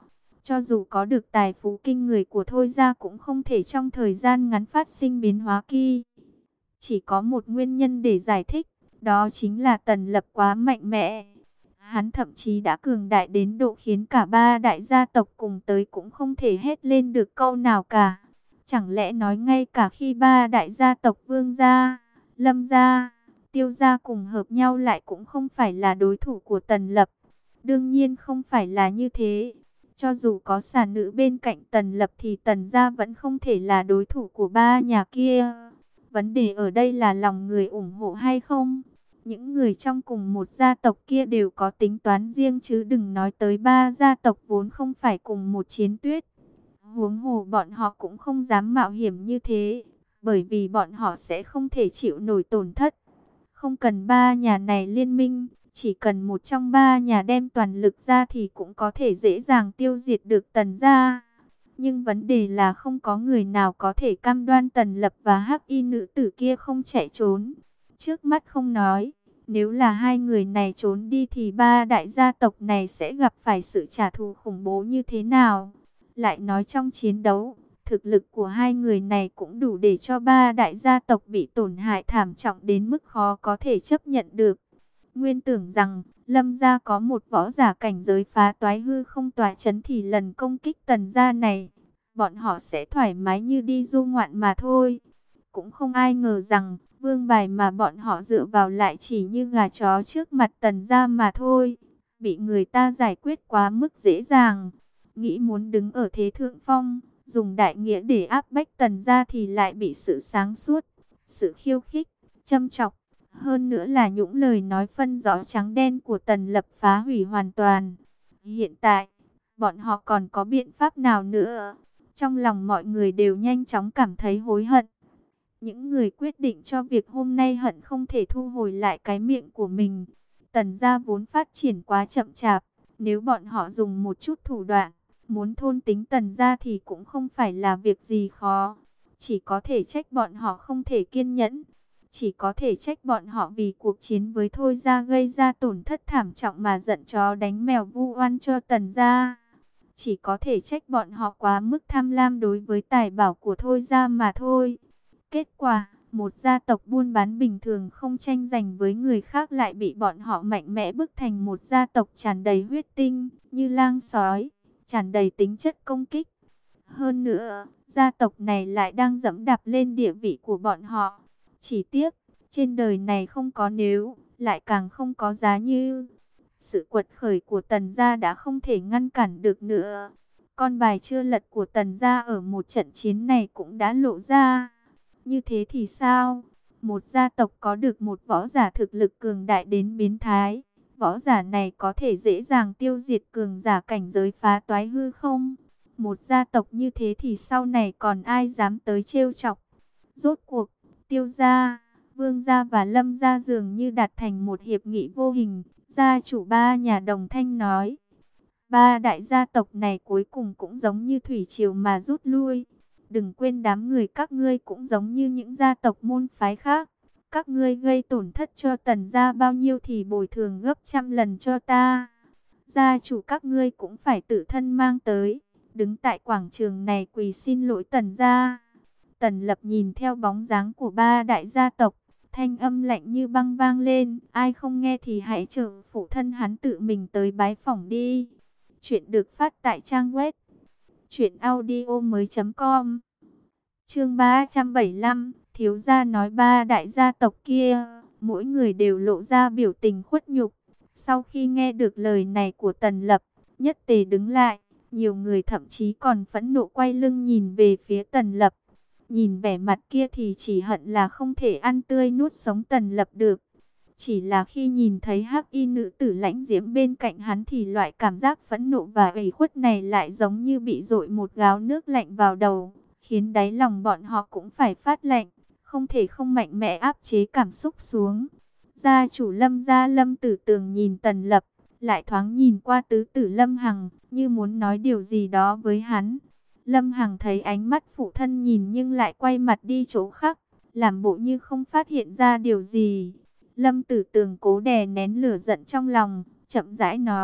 Cho dù có được tài phú kinh người của Thôi gia cũng không thể trong thời gian ngắn phát sinh biến hóa kỳ. Chỉ có một nguyên nhân để giải thích, đó chính là Tần Lập quá mạnh mẽ. Hắn thậm chí đã cường đại đến độ khiến cả ba đại gia tộc cùng tới cũng không thể hét lên được câu nào cả. Chẳng lẽ nói ngay cả khi ba đại gia tộc Vương gia, Lâm gia, Tiêu gia cùng hợp nhau lại cũng không phải là đối thủ của Tần Lập? Đương nhiên không phải là như thế. Cho dù có xà nữ bên cạnh Tần Lập thì Tần gia vẫn không thể là đối thủ của ba nhà kia. Vấn đề ở đây là lòng người ủng hộ hay không? Những người trong cùng một gia tộc kia đều có tính toán riêng chứ đừng nói tới ba gia tộc vốn không phải cùng một chiến tuyết. Huống hồ bọn họ cũng không dám mạo hiểm như thế, bởi vì bọn họ sẽ không thể chịu nổi tổn thất. Không cần ba nhà này liên minh, chỉ cần một trong ba nhà đem toàn lực ra thì cũng có thể dễ dàng tiêu diệt được Tần gia. Nhưng vấn đề là không có người nào có thể cam đoan Tần Lập và Hắc Y nữ tử kia không chạy trốn. Trước mắt không nói, nếu là hai người này trốn đi thì ba đại gia tộc này sẽ gặp phải sự trả thù khủng bố như thế nào? Lại nói trong chiến đấu, thực lực của hai người này cũng đủ để cho ba đại gia tộc bị tổn hại thảm trọng đến mức khó có thể chấp nhận được. Nguyên tưởng rằng Lâm gia có một võ giả cảnh giới phá toái hư không tỏa chấn thì lần công kích Tần gia này, bọn họ sẽ thoải mái như đi du ngoạn mà thôi. Cũng không ai ngờ rằng vương bài mà bọn họ dựa vào lại chỉ như gà chó trước mặt Tần gia mà thôi. Bị người ta giải quyết quá mức dễ dàng. Nghĩ muốn đứng ở thế thượng phong, dùng đại nghĩa để áp bách Tần gia thì lại bị sự sáng suốt, sự khiêu khích, châm chọc. Hơn nữa là những lời nói phân rõ trắng đen của Tần Lập phá hủy hoàn toàn. Hiện tại, bọn họ còn có biện pháp nào nữa? Trong lòng mọi người đều nhanh chóng cảm thấy hối hận. Những người quyết định cho việc hôm nay hận không thể thu hồi lại cái miệng của mình. Tần gia vốn phát triển quá chậm chạp. Nếu bọn họ dùng một chút thủ đoạn, muốn thôn tính Tần gia thì cũng không phải là việc gì khó. Chỉ có thể trách bọn họ không thể kiên nhẫn. Chỉ có thể trách bọn họ vì cuộc chiến với Thôi gia gây ra tổn thất thảm trọng mà giận chó đánh mèo vu oan cho Tần gia. Chỉ có thể trách bọn họ quá mức tham lam đối với tài bảo của Thôi gia mà thôi. Kết quả, một gia tộc buôn bán bình thường không tranh giành với người khác lại bị bọn họ mạnh mẽ bức thành một gia tộc tràn đầy huyết tinh, như lang sói, tràn đầy tính chất công kích. Hơn nữa, gia tộc này lại đang dẫm đạp lên địa vị của bọn họ. Chỉ tiếc, trên đời này không có nếu, lại càng không có giá như. Sự quật khởi của Tần gia đã không thể ngăn cản được nữa. Con bài chưa lật của Tần gia ở một trận chiến này cũng đã lộ ra. Như thế thì sao? Một gia tộc có được một võ giả thực lực cường đại đến biến thái. Võ giả này có thể dễ dàng tiêu diệt cường giả cảnh giới phá toái hư không? Một gia tộc như thế thì sau này còn ai dám tới trêu chọc? Rốt cuộc, Tiêu gia, Vương gia và Lâm gia dường như đạt thành một hiệp nghị vô hình. Gia chủ ba nhà đồng thanh nói. Ba đại gia tộc này cuối cùng cũng giống như thủy triều mà rút lui. Đừng quên đám người các ngươi cũng giống như những gia tộc môn phái khác. Các ngươi gây tổn thất cho Tần gia bao nhiêu thì bồi thường gấp trăm lần cho ta. Gia chủ các ngươi cũng phải tự thân mang tới. Đứng tại quảng trường này quỳ xin lỗi Tần gia. Tần Lập nhìn theo bóng dáng của ba đại gia tộc. Thanh âm lạnh như băng vang lên. Ai không nghe thì hãy chờ phụ thân hắn tự mình tới bái phỏng đi. Chuyện được phát tại trang web chuyện audio mới chấm com. Chương ba trăm bảy mươi lăm, thiếu gia nói ba đại gia tộc kia, mỗi người đều lộ ra biểu tình khuất nhục. Sau khi nghe được lời này của Tần Lập, nhất tề đứng lại, nhiều người thậm chí còn phẫn nộ quay lưng nhìn về phía Tần Lập. Nhìn vẻ mặt kia thì chỉ hận là không thể ăn tươi nuốt sống Tần Lập được. Chỉ là khi nhìn thấy Hắc Y nữ tử lãnh diễm bên cạnh hắn thì loại cảm giác phẫn nộ và ủy khuất này lại giống như bị dội một gáo nước lạnh vào đầu, khiến đáy lòng bọn họ cũng phải phát lạnh, không thể không mạnh mẽ áp chế cảm xúc xuống. Gia chủ Lâm gia Lâm Tử Tường nhìn Tần Lập, lại thoáng nhìn qua tứ tử Lâm Hằng, như muốn nói điều gì đó với hắn. Lâm Hằng thấy ánh mắt phụ thân nhìn nhưng lại quay mặt đi chỗ khác, làm bộ như không phát hiện ra điều gì. Lâm Tử Tường cố đè nén lửa giận trong lòng, chậm rãi nói,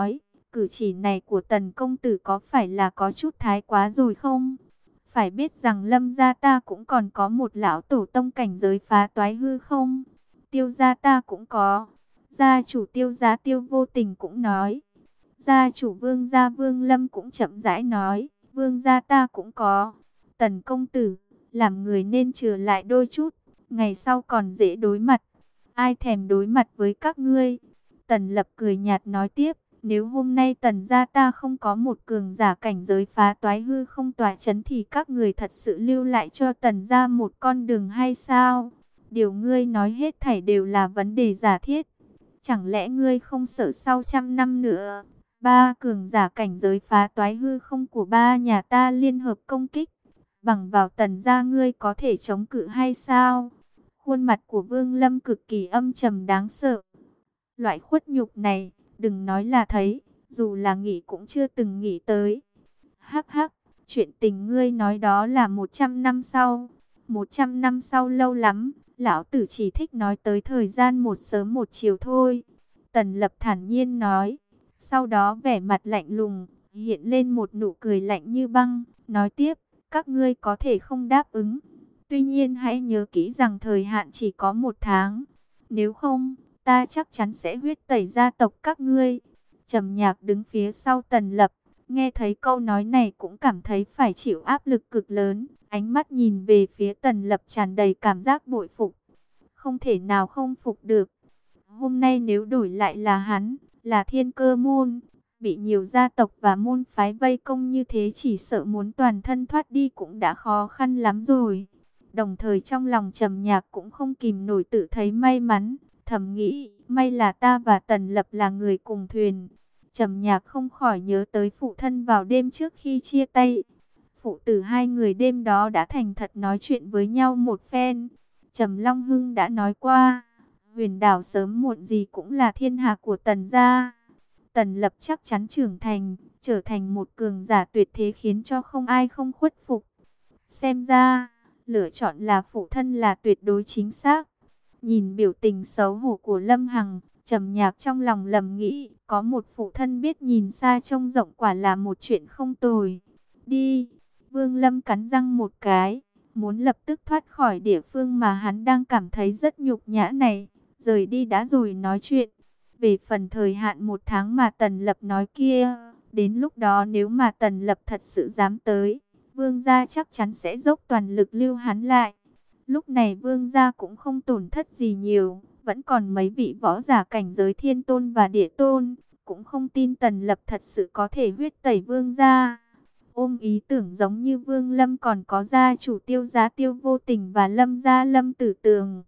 Cử chỉ này của Tần công tử có phải là có chút thái quá rồi không? Phải biết rằng Lâm gia ta cũng còn có một lão tổ tông cảnh giới phá toái hư không? Tiêu gia ta cũng có. Gia chủ Tiêu gia Tiêu Vô Tình cũng nói. Gia chủ Vương gia Vương Lâm cũng chậm rãi nói. Vương gia ta cũng có. Tần công tử, làm người nên chừa lại đôi chút, ngày sau còn dễ đối mặt. Ai thèm đối mặt với các ngươi? Tần Lập cười nhạt nói tiếp. Nếu hôm nay Tần gia ta không có một cường giả cảnh giới phá toái hư không tỏa chấn thì các người thật sự lưu lại cho Tần gia một con đường hay sao? Điều ngươi nói hết thảy đều là vấn đề giả thiết. Chẳng lẽ ngươi không sợ sau trăm năm nữa, ba cường giả cảnh giới phá toái hư không của ba nhà ta liên hợp công kích, bằng vào Tần gia ngươi có thể chống cự hay sao? Khuôn mặt của Vương Lâm cực kỳ âm trầm đáng sợ. Loại khuất nhục này, đừng nói là thấy, dù là nghĩ cũng chưa từng nghĩ tới. Hắc hắc, chuyện tình ngươi nói đó là một trăm năm sau. Một trăm năm sau lâu lắm, lão tử chỉ thích nói tới thời gian một sớm một chiều thôi. Tần Lập thản nhiên nói, sau đó vẻ mặt lạnh lùng, hiện lên một nụ cười lạnh như băng, nói tiếp, các ngươi có thể không đáp ứng. Tuy nhiên hãy nhớ kỹ rằng thời hạn chỉ có một tháng, nếu không, ta chắc chắn sẽ huyết tẩy gia tộc các ngươi. Trầm Nhạc đứng phía sau Tần Lập, nghe thấy câu nói này cũng cảm thấy phải chịu áp lực cực lớn, ánh mắt nhìn về phía Tần Lập tràn đầy cảm giác bội phục. Không thể nào không phục được. Hôm nay nếu đổi lại là hắn, là Thiên Cơ môn, bị nhiều gia tộc và môn phái vây công như thế, chỉ sợ muốn toàn thân thoát đi cũng đã khó khăn lắm rồi. Đồng thời trong lòng Trầm Nhạc cũng không kìm nổi tự thấy may mắn, thầm nghĩ, may là ta và Tần Lập là người cùng thuyền. Trầm Nhạc không khỏi nhớ tới phụ thân vào đêm trước khi chia tay. Phụ tử hai người đêm đó đã thành thật nói chuyện với nhau một phen. Trầm Long Hưng đã nói qua, Huyền Đảo sớm muộn gì cũng là thiên hạ của Tần gia. Tần Lập chắc chắn trưởng thành, trở thành một cường giả tuyệt thế khiến cho không ai không khuất phục. Xem ra, lựa chọn là phụ thân là tuyệt đối chính xác. Nhìn biểu tình xấu hổ của Lâm Hằng, Trầm Nhạc trong lòng lầm nghĩ, có một phụ thân biết nhìn xa trông rộng quả là một chuyện không tồi. Đi, Vương Lâm cắn răng một cái, muốn lập tức thoát khỏi địa phương mà hắn đang cảm thấy rất nhục nhã này, rời đi đã rồi nói chuyện. Về phần thời hạn một tháng mà Tần Lập nói kia, đến lúc đó nếu mà Tần Lập thật sự dám tới, Vương gia chắc chắn sẽ dốc toàn lực lưu hắn lại. Lúc này Vương gia cũng không tổn thất gì nhiều, vẫn còn mấy vị võ giả cảnh giới thiên tôn và địa tôn, cũng không tin Tần Lập thật sự có thể huyết tẩy Vương gia. Ôm ý tưởng giống như Vương Lâm còn có gia chủ Tiêu gia Tiêu Vô Tình và Lâm gia Lâm Tử Tường.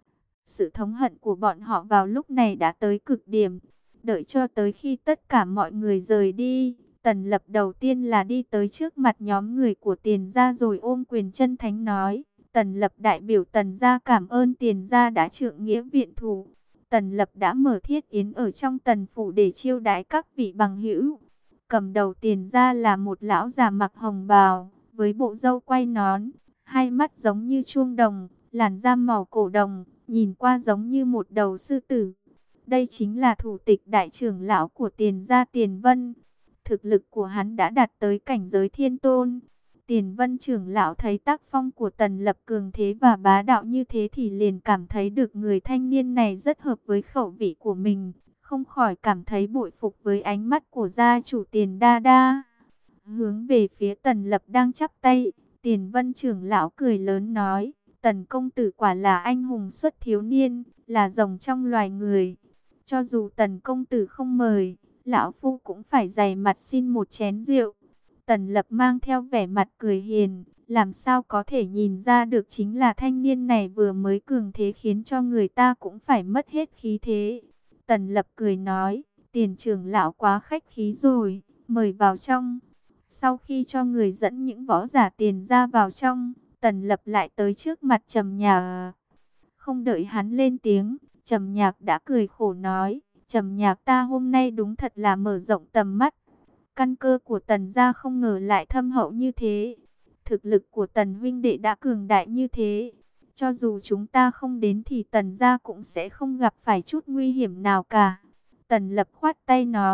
Sự thống hận của bọn họ vào lúc này đã tới cực điểm. Đợi cho tới khi tất cả mọi người rời đi, Tần Lập đầu tiên là đi tới trước mặt nhóm người của Tiền gia rồi ôm quyền chân thánh nói. Tần Lập đại biểu Tần gia cảm ơn Tiền gia đã trượng nghĩa viện thủ. Tần Lập đã mở thiết yến ở trong Tần phủ để chiêu đãi các vị bằng hữu. Cầm đầu Tiền gia là một lão già mặc hồng bào, với bộ râu quay nón, hai mắt giống như chuông đồng, làn da màu cổ đồng, nhìn qua giống như một đầu sư tử. Đây chính là thủ tịch đại trưởng lão của Tiền gia Tiền Vân. Thực lực của hắn đã đạt tới cảnh giới thiên tôn. Tiền Vân trưởng lão thấy tác phong của Tần Lập cường thế và bá đạo như thế thì liền cảm thấy được người thanh niên này rất hợp với khẩu vị của mình, không khỏi cảm thấy bội phục với ánh mắt của gia chủ Tiền Đa Đa. Hướng về phía Tần Lập đang chắp tay, Tiền Vân trưởng lão cười lớn nói, Tần công tử quả là anh hùng xuất thiếu niên, là rồng trong loài người. Cho dù Tần công tử không mời, lão phu cũng phải dày mặt xin một chén rượu. Tần Lập mang theo vẻ mặt cười hiền, làm sao có thể nhìn ra được chính là thanh niên này vừa mới cường thế khiến cho người ta cũng phải mất hết khí thế. Tần Lập cười nói, Tiền trưởng lão quá khách khí rồi, mời vào trong. Sau khi cho người dẫn những võ giả Tiền ra vào trong, Tần Lập lại tới trước mặt Trầm Nhạc. Không đợi hắn lên tiếng, Trầm Nhạc đã cười khổ nói, Trầm Nhạc ta hôm nay đúng thật là mở rộng tầm mắt. Căn cơ của Tần gia không ngờ lại thâm hậu như thế. Thực lực của Tần huynh đệ đã cường đại như thế. Cho dù chúng ta không đến thì Tần gia cũng sẽ không gặp phải chút nguy hiểm nào cả. Tần Lập khoát tay nói,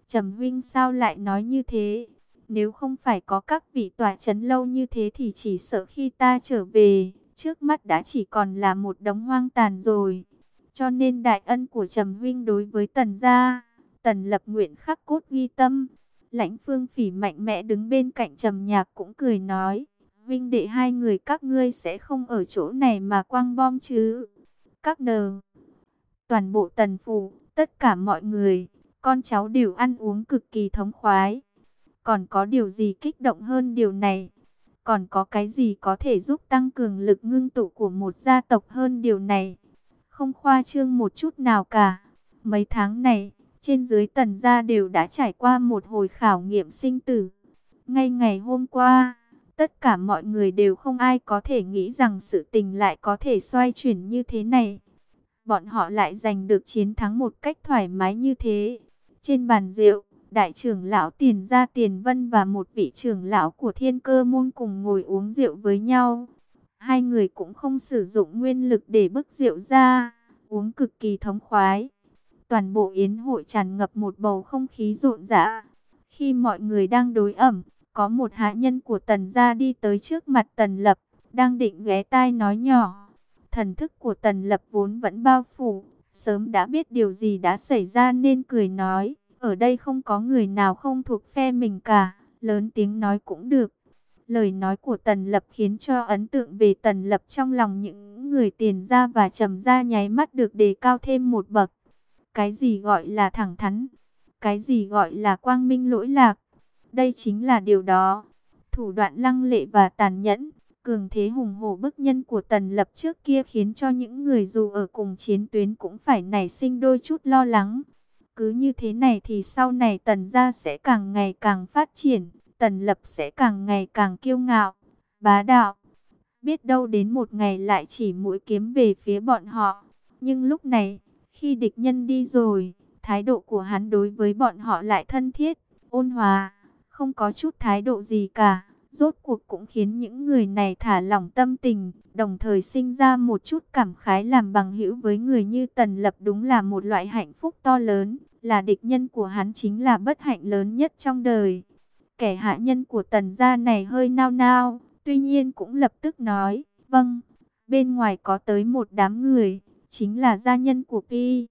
Trầm huynh sao lại nói như thế? Nếu không phải có các vị tọa chấn lâu như thế thì chỉ sợ khi ta trở về, trước mắt đã chỉ còn là một đống hoang tàn rồi. Cho nên đại ân của Trầm huynh đối với Tần gia, Tần Lập nguyện khắc cốt ghi tâm. Lãnh Phương Phỉ mạnh mẽ đứng bên cạnh Trầm Nhạc cũng cười nói, huynh đệ hai người các ngươi sẽ không ở chỗ này mà quăng bom chứ? Các nờ, toàn bộ Tần phủ, tất cả mọi người, con cháu đều ăn uống cực kỳ thống khoái. Còn có điều gì kích động hơn điều này? Còn có cái gì có thể giúp tăng cường lực ngưng tụ của một gia tộc hơn điều này? Không khoa trương một chút nào cả. Mấy tháng này, trên dưới Tần gia đều đã trải qua một hồi khảo nghiệm sinh tử. Ngay ngày hôm qua, tất cả mọi người đều không ai có thể nghĩ rằng sự tình lại có thể xoay chuyển như thế này. Bọn họ lại giành được chiến thắng một cách thoải mái như thế. Trên bàn rượu, đại trưởng lão Tiền Gia Tiền Vân và một vị trưởng lão của Thiên Cơ môn cùng ngồi uống rượu với nhau. Hai người cũng không sử dụng nguyên lực để bức rượu ra, uống cực kỳ thống khoái. Toàn bộ yến hội tràn ngập một bầu không khí rộn rã. Khi mọi người đang đối ẩm, có một hạ nhân của Tần gia đi tới trước mặt Tần Lập, đang định ghé tai nói nhỏ. Thần thức của Tần Lập vốn vẫn bao phủ, sớm đã biết điều gì đã xảy ra nên cười nói, ở đây không có người nào không thuộc phe mình cả, lớn tiếng nói cũng được. Lời nói của Tần Lập khiến cho ấn tượng về Tần Lập trong lòng những người Tiền gia và Trầm gia nháy mắt được đề cao thêm một bậc. Cái gì gọi là thẳng thắn? Cái gì gọi là quang minh lỗi lạc? Đây chính là điều đó. Thủ đoạn lăng lệ và tàn nhẫn, cường thế hùng hổ bức nhân của Tần Lập trước kia khiến cho những người dù ở cùng chiến tuyến cũng phải nảy sinh đôi chút lo lắng. Cứ như thế này thì sau này Tần gia sẽ càng ngày càng phát triển, Tần Lập sẽ càng ngày càng kiêu ngạo, bá đạo. Biết đâu đến một ngày lại chỉ mũi kiếm về phía bọn họ. Nhưng lúc này, khi địch nhân đi rồi, thái độ của hắn đối với bọn họ lại thân thiết, ôn hòa, không có chút thái độ gì cả. Rốt cuộc cũng khiến những người này thả lỏng tâm tình, đồng thời sinh ra một chút cảm khái làm bằng hữu với người như Tần Lập đúng là một loại hạnh phúc to lớn, là địch nhân của hắn chính là bất hạnh lớn nhất trong đời. Kẻ hạ nhân của Tần gia này hơi nao nao, tuy nhiên cũng lập tức nói, vâng, bên ngoài có tới một đám người, chính là gia nhân của Pi.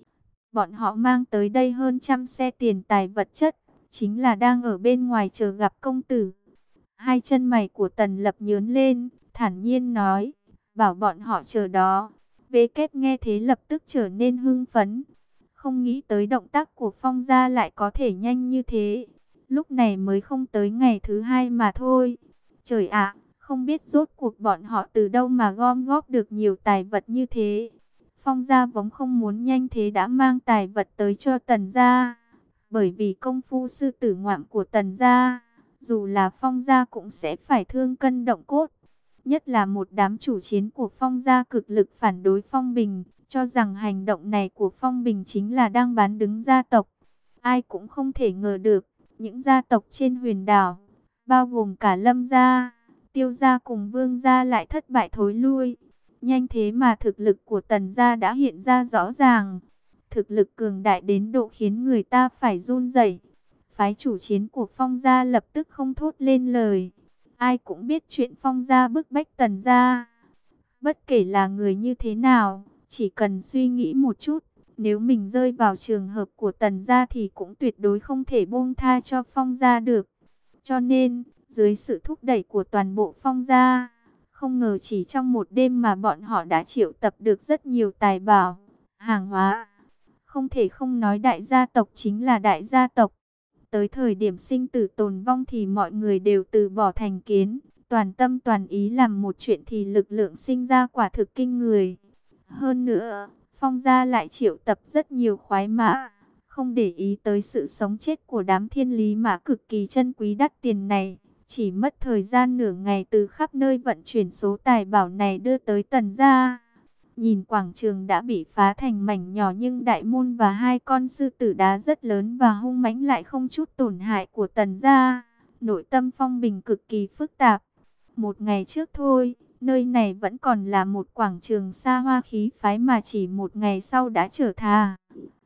Bọn họ mang tới đây hơn trăm xe tiền tài vật chất, chính là đang ở bên ngoài chờ gặp công tử. Hai chân mày của Tần Lập nhướng lên, thản nhiên nói, bảo bọn họ chờ đó. Vế kép nghe thế lập tức trở nên hưng phấn. Không nghĩ tới động tác của Phong gia lại có thể nhanh như thế. Lúc này mới không tới ngày thứ hai mà thôi. Trời ạ, không biết rốt cuộc bọn họ từ đâu mà gom góp được nhiều tài vật như thế. Phong gia vốn không muốn nhanh thế đã mang tài vật tới cho Tần gia. Bởi vì công phu sư tử ngoạm của Tần gia, dù là Phong gia cũng sẽ phải thương cân động cốt. Nhất là một đám chủ chiến của Phong gia cực lực phản đối Phong Bình, cho rằng hành động này của Phong Bình chính là đang bán đứng gia tộc. Ai cũng không thể ngờ được, những gia tộc trên huyền đảo, bao gồm cả Lâm gia, Tiêu gia cùng Vương gia lại thất bại thối lui. Nhanh thế mà thực lực của Tần gia đã hiện ra rõ ràng. Thực lực cường đại đến độ khiến người ta phải run rẩy. Phái chủ chiến của Phong gia lập tức không thốt lên lời. Ai cũng biết chuyện Phong gia bức bách Tần gia. Bất kể là người như thế nào, chỉ cần suy nghĩ một chút, nếu mình rơi vào trường hợp của Tần gia thì cũng tuyệt đối không thể buông tha cho Phong gia được. Cho nên, dưới sự thúc đẩy của toàn bộ Phong gia, không ngờ chỉ trong một đêm mà bọn họ đã triệu tập được rất nhiều tài bảo, hàng hóa. Không thể không nói đại gia tộc chính là đại gia tộc. Tới thời điểm sinh tử tồn vong thì mọi người đều từ bỏ thành kiến, toàn tâm toàn ý làm một chuyện thì lực lượng sinh ra quả thực kinh người. Hơn nữa, Phong gia lại triệu tập rất nhiều khoái mã, không để ý tới sự sống chết của đám thiên lý mã cực kỳ chân quý đắt tiền này. Chỉ mất thời gian nửa ngày từ khắp nơi vận chuyển số tài bảo này đưa tới Tần gia. Nhìn quảng trường đã bị phá thành mảnh nhỏ nhưng đại môn và hai con sư tử đá rất lớn và hung mãnh lại không chút tổn hại của Tần gia. Nội tâm Phong Bình cực kỳ phức tạp. Một ngày trước thôi, nơi này vẫn còn là một quảng trường xa hoa khí phái mà chỉ một ngày sau đã trở thành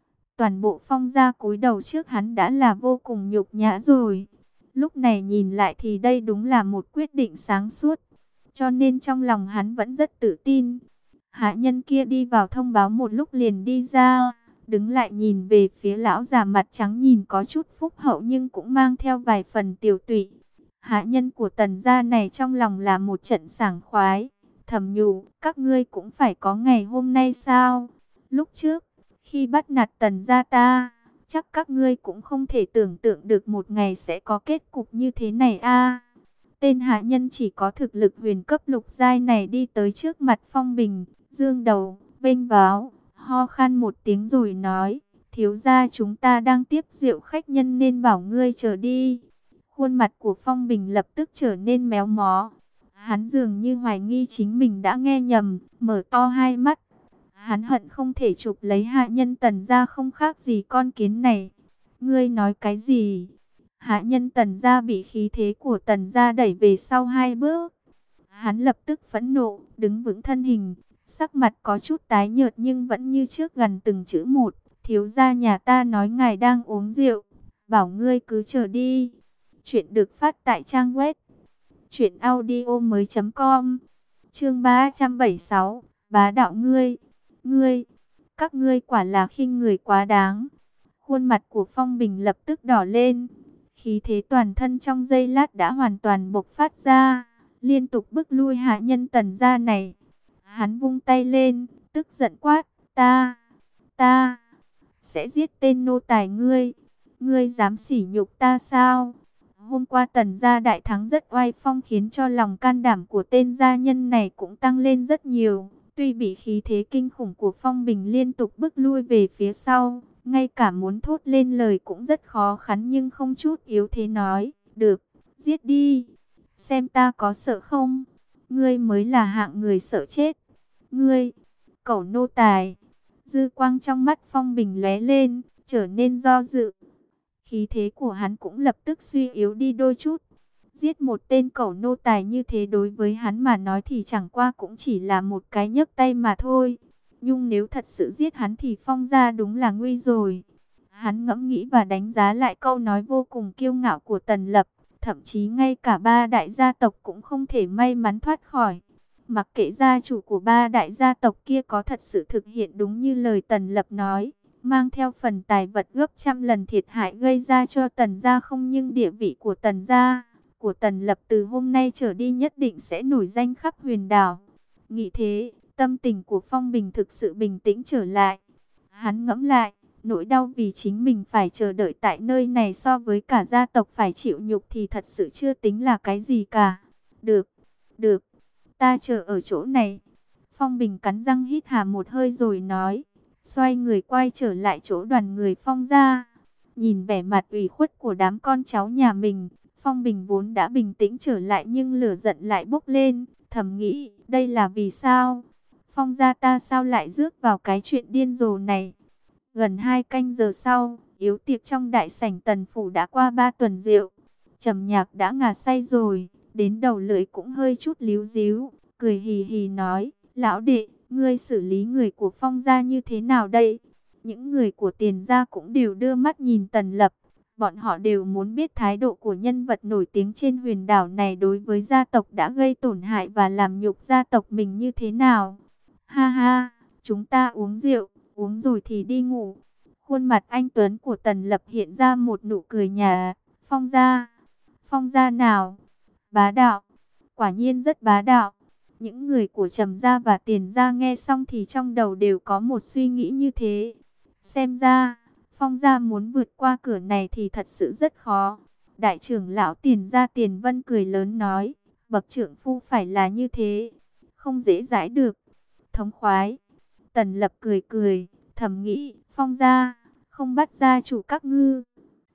toàn bộ Phong gia cúi đầu trước hắn đã là vô cùng nhục nhã rồi. Lúc này nhìn lại thì đây đúng là một quyết định sáng suốt. Cho nên trong lòng hắn vẫn rất tự tin. Hạ nhân kia đi vào thông báo một lúc liền đi ra. Đứng lại nhìn về phía lão già mặt trắng nhìn có chút phúc hậu nhưng cũng mang theo vài phần tiều tụy. Hạ nhân của Tần gia này trong lòng là một trận sảng khoái. Thầm nhủ, các ngươi cũng phải có ngày hôm nay sao? Lúc trước, khi bắt nạt Tần gia ta, chắc các ngươi cũng không thể tưởng tượng được một ngày sẽ có kết cục như thế này a. Tên hạ nhân chỉ có thực lực huyền cấp lục giai này đi tới trước mặt Phong Bình, dương đầu, vênh váo, ho khan một tiếng rồi nói, thiếu gia chúng ta đang tiếp rượu khách nhân nên bảo ngươi chờ đi. Khuôn mặt của Phong Bình lập tức trở nên méo mó. Hắn dường như hoài nghi chính mình đã nghe nhầm, mở to hai mắt. Hắn hận không thể chụp lấy hạ nhân Tần gia không khác gì con kiến này. Ngươi nói cái gì? Hạ nhân Tần gia bị khí thế của Tần gia đẩy về sau hai bước. Hắn lập tức phẫn nộ, đứng vững thân hình, sắc mặt có chút tái nhợt nhưng vẫn như trước gần từng chữ một. Thiếu gia nhà ta nói ngài đang uống rượu, bảo ngươi cứ chờ đi. Chuyện được phát tại trang web truyện audio mới chấm com. Chương ba trăm bảy mươi sáu, bá đạo ngươi, ngươi, các ngươi quả là khinh người quá đáng. Khuôn mặt của Phong Bình lập tức đỏ lên, khí thế toàn thân trong giây lát đã hoàn toàn bộc phát ra, liên tục bức lui hạ nhân Tần gia này. Hắn vung tay lên, tức giận quát, ta, ta, sẽ giết tên nô tài ngươi, ngươi dám sỉ nhục ta sao? Hôm qua Tần gia đại thắng rất oai phong khiến cho lòng can đảm của tên gia nhân này cũng tăng lên rất nhiều. Tuy bị khí thế kinh khủng của Phong Bình liên tục bức lui về phía sau, ngay cả muốn thốt lên lời cũng rất khó khăn nhưng không chút yếu thế nói, được, giết đi, xem ta có sợ không, ngươi mới là hạng người sợ chết, ngươi, cẩu nô tài. Dư quang trong mắt Phong Bình lóe lên, trở nên do dự. Khí thế của hắn cũng lập tức suy yếu đi đôi chút. Giết một tên cẩu nô tài như thế đối với hắn mà nói thì chẳng qua cũng chỉ là một cái nhấc tay mà thôi. Nhưng nếu thật sự giết hắn thì Phong gia đúng là nguy rồi. Hắn ngẫm nghĩ và đánh giá lại câu nói vô cùng kiêu ngạo của Tần Lập. Thậm chí ngay cả ba đại gia tộc cũng không thể may mắn thoát khỏi. Mặc kệ gia chủ của ba đại gia tộc kia có thật sự thực hiện đúng như lời Tần Lập nói, mang theo phần tài vật gấp trăm lần thiệt hại gây ra cho Tần gia không, nhưng địa vị của Tần gia, của Tần Lập từ hôm nay trở đi nhất định sẽ nổi danh khắp huyền đảo. Nghĩ thế, tâm tình của Phong Bình thực sự bình tĩnh trở lại. Hắn ngẫm lại, nỗi đau vì chính mình phải chờ đợi tại nơi này so với cả gia tộc phải chịu nhục thì thật sự chưa tính là cái gì cả. Được, được, ta chờ ở chỗ này. Phong Bình cắn răng hít hà một hơi rồi nói, xoay người quay trở lại chỗ đoàn người Phong gia. Nhìn vẻ mặt ủy khuất của đám con cháu nhà mình, Phong Bình vốn đã bình tĩnh trở lại nhưng lửa giận lại bốc lên, thầm nghĩ, đây là vì sao? Phong gia ta sao lại rước vào cái chuyện điên rồ này? Gần hai canh giờ sau, yến tiệc trong đại sảnh Tần phủ đã qua ba tuần rượu. Trầm Nhạc đã ngà say rồi, đến đầu lưỡi cũng hơi chút líu díu, cười hì hì nói, lão đệ, ngươi xử lý người của Phong gia như thế nào đây? Những người của Tiền gia cũng đều đưa mắt nhìn Tần Lập. Bọn họ đều muốn biết thái độ của nhân vật nổi tiếng trên huyền đảo này đối với gia tộc đã gây tổn hại và làm nhục gia tộc mình như thế nào. Ha ha, chúng ta uống rượu, uống rồi thì đi ngủ. Khuôn mặt anh tuấn của Tần Lập hiện ra một nụ cười nhạt. Phong gia, Phong gia nào? Bá đạo, quả nhiên rất bá đạo. Những người của Trầm gia và Tiền gia nghe xong thì trong đầu đều có một suy nghĩ như thế. Xem ra, Phong gia muốn vượt qua cửa này thì thật sự rất khó. Đại trưởng lão Tiền gia Tiền Vân cười lớn nói, bậc trưởng phu phải là như thế, không dễ dãi được. Thống khoái. Tần Lập cười cười, thầm nghĩ, Phong gia, không bắt gia chủ các ngư.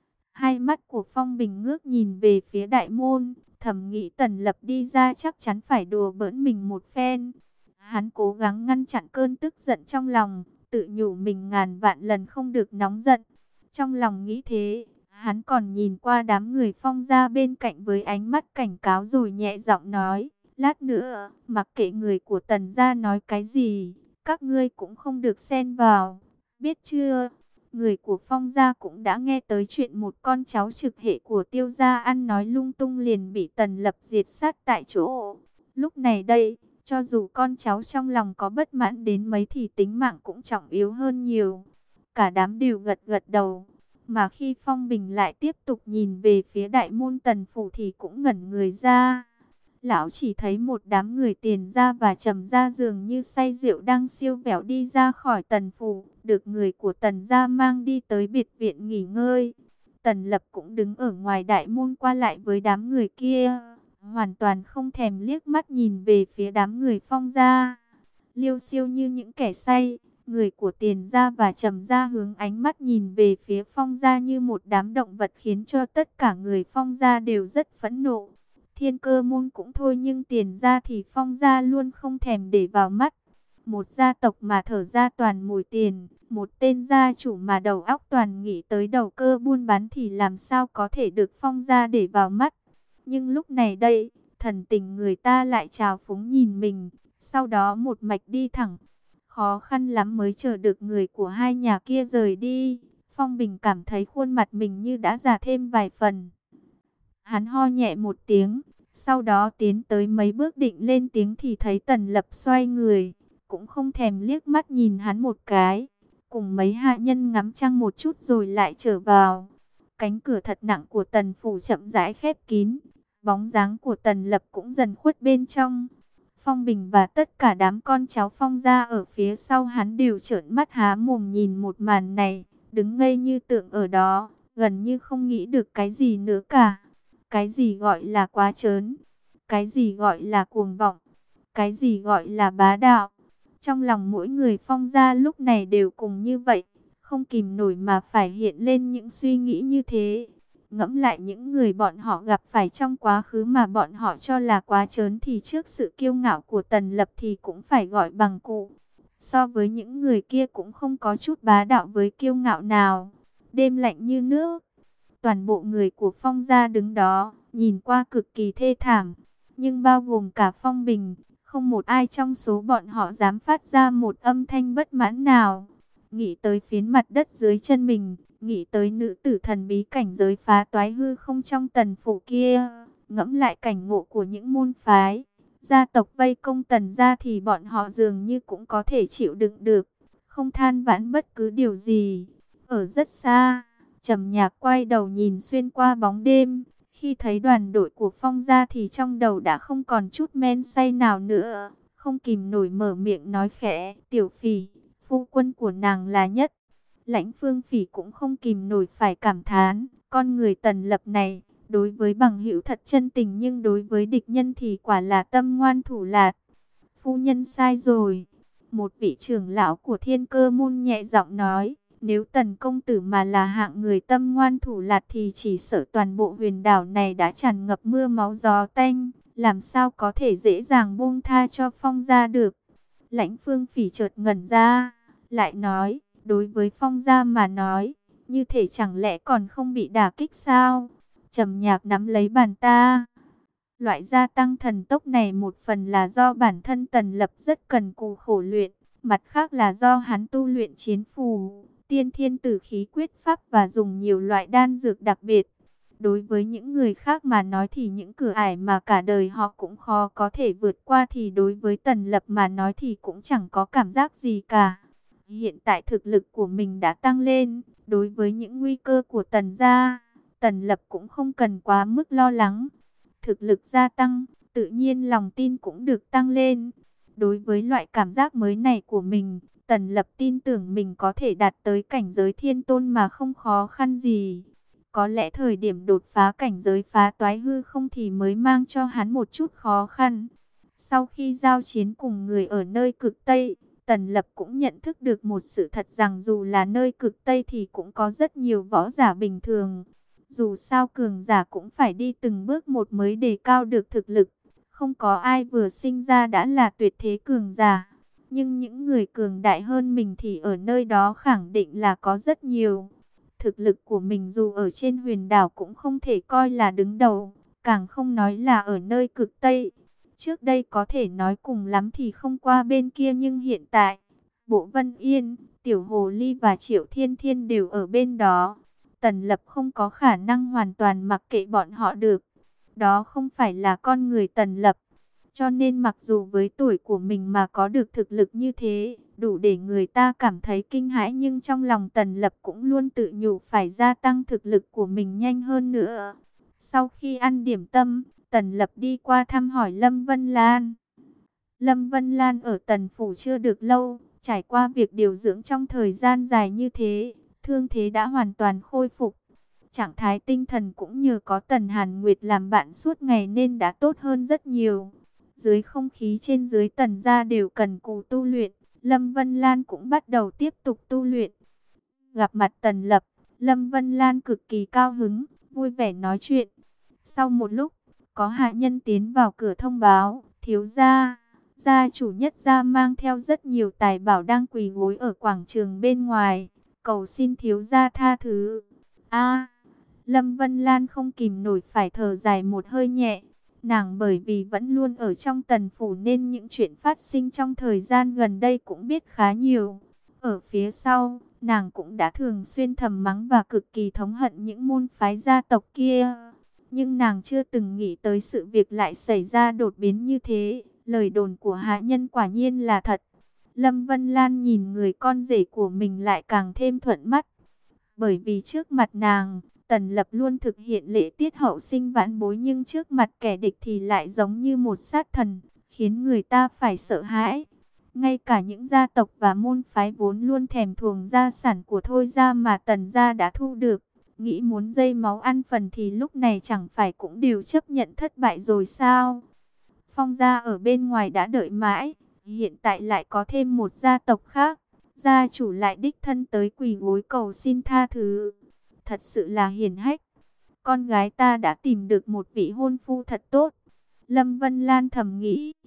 Hai mắt của Phong Bình ngước nhìn về phía đại môn, thầm nghĩ Tần Lập đi ra chắc chắn phải đùa bỡn mình một phen. Hắn cố gắng ngăn chặn cơn tức giận trong lòng, tự nhủ mình ngàn vạn lần không được nóng giận. Trong lòng nghĩ thế, hắn còn nhìn qua đám người Phong gia bên cạnh với ánh mắt cảnh cáo rồi nhẹ giọng nói, lát nữa, mặc kệ người của Tần gia nói cái gì, các ngươi cũng không được xen vào, biết chưa? Người của Phong gia cũng đã nghe tới chuyện một con cháu trực hệ của Tiêu gia ăn nói lung tung liền bị Tần Lập diệt sát tại chỗ. Lúc này đây, cho dù con cháu trong lòng có bất mãn đến mấy thì tính mạng cũng trọng yếu hơn nhiều. Cả đám đều gật gật đầu. Mà khi Phong Bình lại tiếp tục nhìn về phía đại môn Tần phủ thì cũng ngẩn người ra. Lão chỉ thấy một đám người Tiền gia và Trầm gia dường như say rượu đang siêu vẹo đi ra khỏi Tần phủ, được người của Tần gia mang đi tới biệt viện nghỉ ngơi. Tần Lập cũng đứng ở ngoài đại môn qua lại với đám người kia, hoàn toàn không thèm liếc mắt nhìn về phía đám người Phong gia. Liêu xiêu như những kẻ say, người của Tiền gia và Trầm gia hướng ánh mắt nhìn về phía Phong gia như một đám động vật, khiến cho tất cả người Phong gia đều rất phẫn nộ. Thiên Cơ môn cũng thôi, nhưng Tiền gia thì Phong gia luôn không thèm để vào mắt. Một gia tộc mà thở ra toàn mùi tiền, một tên gia chủ mà đầu óc toàn nghĩ tới đầu cơ buôn bán thì làm sao có thể được Phong gia để vào mắt. Nhưng lúc này đây, thần tình người ta lại trào phúng nhìn mình, sau đó một mạch đi thẳng. Khó khăn lắm mới chờ được người của hai nhà kia rời đi. Phong Bình cảm thấy khuôn mặt mình như đã già thêm vài phần. Hắn ho nhẹ một tiếng, sau đó tiến tới mấy bước định lên tiếng thì thấy Tần Lập xoay người, cũng không thèm liếc mắt nhìn hắn một cái, cùng mấy hạ nhân ngắm trăng một chút rồi lại trở vào. Cánh cửa thật nặng của Tần phủ chậm rãi khép kín, bóng dáng của Tần Lập cũng dần khuất bên trong. Phong Bình và tất cả đám con cháu Phong gia ở phía sau hắn đều trợn mắt há mồm nhìn một màn này, đứng ngây như tượng ở đó, gần như không nghĩ được cái gì nữa cả. Cái gì gọi là quá trớn? Cái gì gọi là cuồng vọng? Cái gì gọi là bá đạo? Trong lòng mỗi người Phong gia lúc này đều cùng như vậy, không kìm nổi mà phải hiện lên những suy nghĩ như thế. Ngẫm lại những người bọn họ gặp phải trong quá khứ mà bọn họ cho là quá trớn thì trước sự kiêu ngạo của Tần Lập thì cũng phải gọi bằng cụ. So với những người kia cũng không có chút bá đạo với kiêu ngạo nào. Đêm lạnh như nước. Toàn bộ người của Phong gia đứng đó, nhìn qua cực kỳ thê thảm. Nhưng bao gồm cả Phong Bình, không một ai trong số bọn họ dám phát ra một âm thanh bất mãn nào. Nghĩ tới phiến mặt đất dưới chân mình, nghĩ tới nữ tử thần bí cảnh giới phá toái hư không trong Tần phủ kia, ngẫm lại cảnh ngộ của những môn phái, gia tộc vây công Tần gia thì bọn họ dường như cũng có thể chịu đựng được, không than vãn bất cứ điều gì. Ở rất xa, Trầm Nhạc quay đầu nhìn xuyên qua bóng đêm, khi thấy đoàn đội của Phong gia thì trong đầu đã không còn chút men say nào nữa, không kìm nổi mở miệng nói khẽ, "Tiểu Phỉ, phu quân của nàng là nhất." Lãnh Phương Phỉ cũng không kìm nổi phải cảm thán, con người Tần Lập này, đối với bằng hữu thật chân tình nhưng đối với địch nhân thì quả là tâm ngoan thủ lạt. "Phu nhân sai rồi." Một vị trưởng lão của Thiên Cơ môn nhẹ giọng nói, "Nếu Tần công tử mà là hạng người tâm ngoan thủ lạt thì chỉ sợ toàn bộ huyền đảo này đã tràn ngập mưa máu gió tanh, làm sao có thể dễ dàng buông tha cho Phong gia được." Lãnh Phương Phỉ chợt ngẩn ra, lại nói, "Đối với Phong gia mà nói, như thể chẳng lẽ còn không bị đả kích sao?" Trầm Nhạc nắm lấy bàn ta. Loại gia tăng thần tốc này một phần là do bản thân Tần Lập rất cần cù khổ luyện, mặt khác là do hắn tu luyện chiến phù, tiên thiên tử khí quyết pháp và dùng nhiều loại đan dược đặc biệt. Đối với những người khác mà nói thì những cửa ải mà cả đời họ cũng khó có thể vượt qua thì đối với Tần Lập mà nói thì cũng chẳng có cảm giác gì cả. Hiện tại thực lực của mình đã tăng lên, đối với những nguy cơ của Tần gia, Tần Lập cũng không cần quá mức lo lắng. Thực lực gia tăng, tự nhiên lòng tin cũng được tăng lên. Đối với loại cảm giác mới này của mình, Tần Lập tin tưởng mình có thể đạt tới cảnh giới thiên tôn mà không khó khăn gì. Có lẽ thời điểm đột phá cảnh giới phá toái hư không thì mới mang cho hắn một chút khó khăn. Sau khi giao chiến cùng người ở nơi cực Tây, Tần Lập cũng nhận thức được một sự thật rằng dù là nơi cực Tây thì cũng có rất nhiều võ giả bình thường. Dù sao cường giả cũng phải đi từng bước một mới đề cao được thực lực. Không có ai vừa sinh ra đã là tuyệt thế cường giả. Nhưng những người cường đại hơn mình thì ở nơi đó khẳng định là có rất nhiều. Thực lực của mình dù ở trên huyền đảo cũng không thể coi là đứng đầu, càng không nói là ở nơi cực Tây. Trước đây có thể nói cùng lắm thì không qua bên kia, nhưng hiện tại, Bộ Vân Yên, Tiểu Hồ Ly và Triệu Thiên Thiên đều ở bên đó. Tần Lập không có khả năng hoàn toàn mặc kệ bọn họ được. Đó không phải là con người Tần Lập. Cho nên mặc dù với tuổi của mình mà có được thực lực như thế, đủ để người ta cảm thấy kinh hãi, nhưng trong lòng Tần Lập cũng luôn tự nhủ phải gia tăng thực lực của mình nhanh hơn nữa. Sau khi ăn điểm tâm, Tần Lập đi qua thăm hỏi Lâm Vân Lan. Lâm Vân Lan ở Tần Phủ chưa được lâu, trải qua việc điều dưỡng trong thời gian dài như thế, thương thế đã hoàn toàn khôi phục. Trạng thái tinh thần cũng nhờ có Tần Hàn Nguyệt làm bạn suốt ngày nên đã tốt hơn rất nhiều. Dưới không khí trên dưới Tần gia đều cần cù tu luyện, Lâm Vân Lan cũng bắt đầu tiếp tục tu luyện. Gặp mặt Tần Lập, Lâm Vân Lan cực kỳ cao hứng, vui vẻ nói chuyện. Sau một lúc, có hạ nhân tiến vào cửa thông báo, thiếu gia, gia chủ Nhất gia mang theo rất nhiều tài bảo đang quỳ gối ở quảng trường bên ngoài, cầu xin thiếu gia tha thứ. A, Lâm Vân Lan không kìm nổi phải thở dài một hơi nhẹ. Nàng bởi vì vẫn luôn ở trong Tần Phủ nên những chuyện phát sinh trong thời gian gần đây cũng biết khá nhiều. Ở phía sau, nàng cũng đã thường xuyên thầm mắng và cực kỳ thống hận những môn phái gia tộc kia. Nhưng nàng chưa từng nghĩ tới sự việc lại xảy ra đột biến như thế. Lời đồn của hạ nhân quả nhiên là thật. Lâm Vân Lan nhìn người con rể của mình lại càng thêm thuận mắt. Bởi vì trước mặt nàng, Tần Lập luôn thực hiện lễ tiết hậu sinh vãn bối, nhưng trước mặt kẻ địch thì lại giống như một sát thần, khiến người ta phải sợ hãi. Ngay cả những gia tộc và môn phái vốn luôn thèm thuồng gia sản của Thôi gia mà Tần gia đã thu được, nghĩ muốn dây máu ăn phần thì lúc này chẳng phải cũng đều chấp nhận thất bại rồi sao? Phong gia ở bên ngoài đã đợi mãi, hiện tại lại có thêm một gia tộc khác, gia chủ lại đích thân tới quỳ gối cầu xin tha thứ. Thật sự là hiển hách. Con gái ta đã tìm được một vị hôn phu thật tốt. Lâm Vân Lan thầm nghĩ.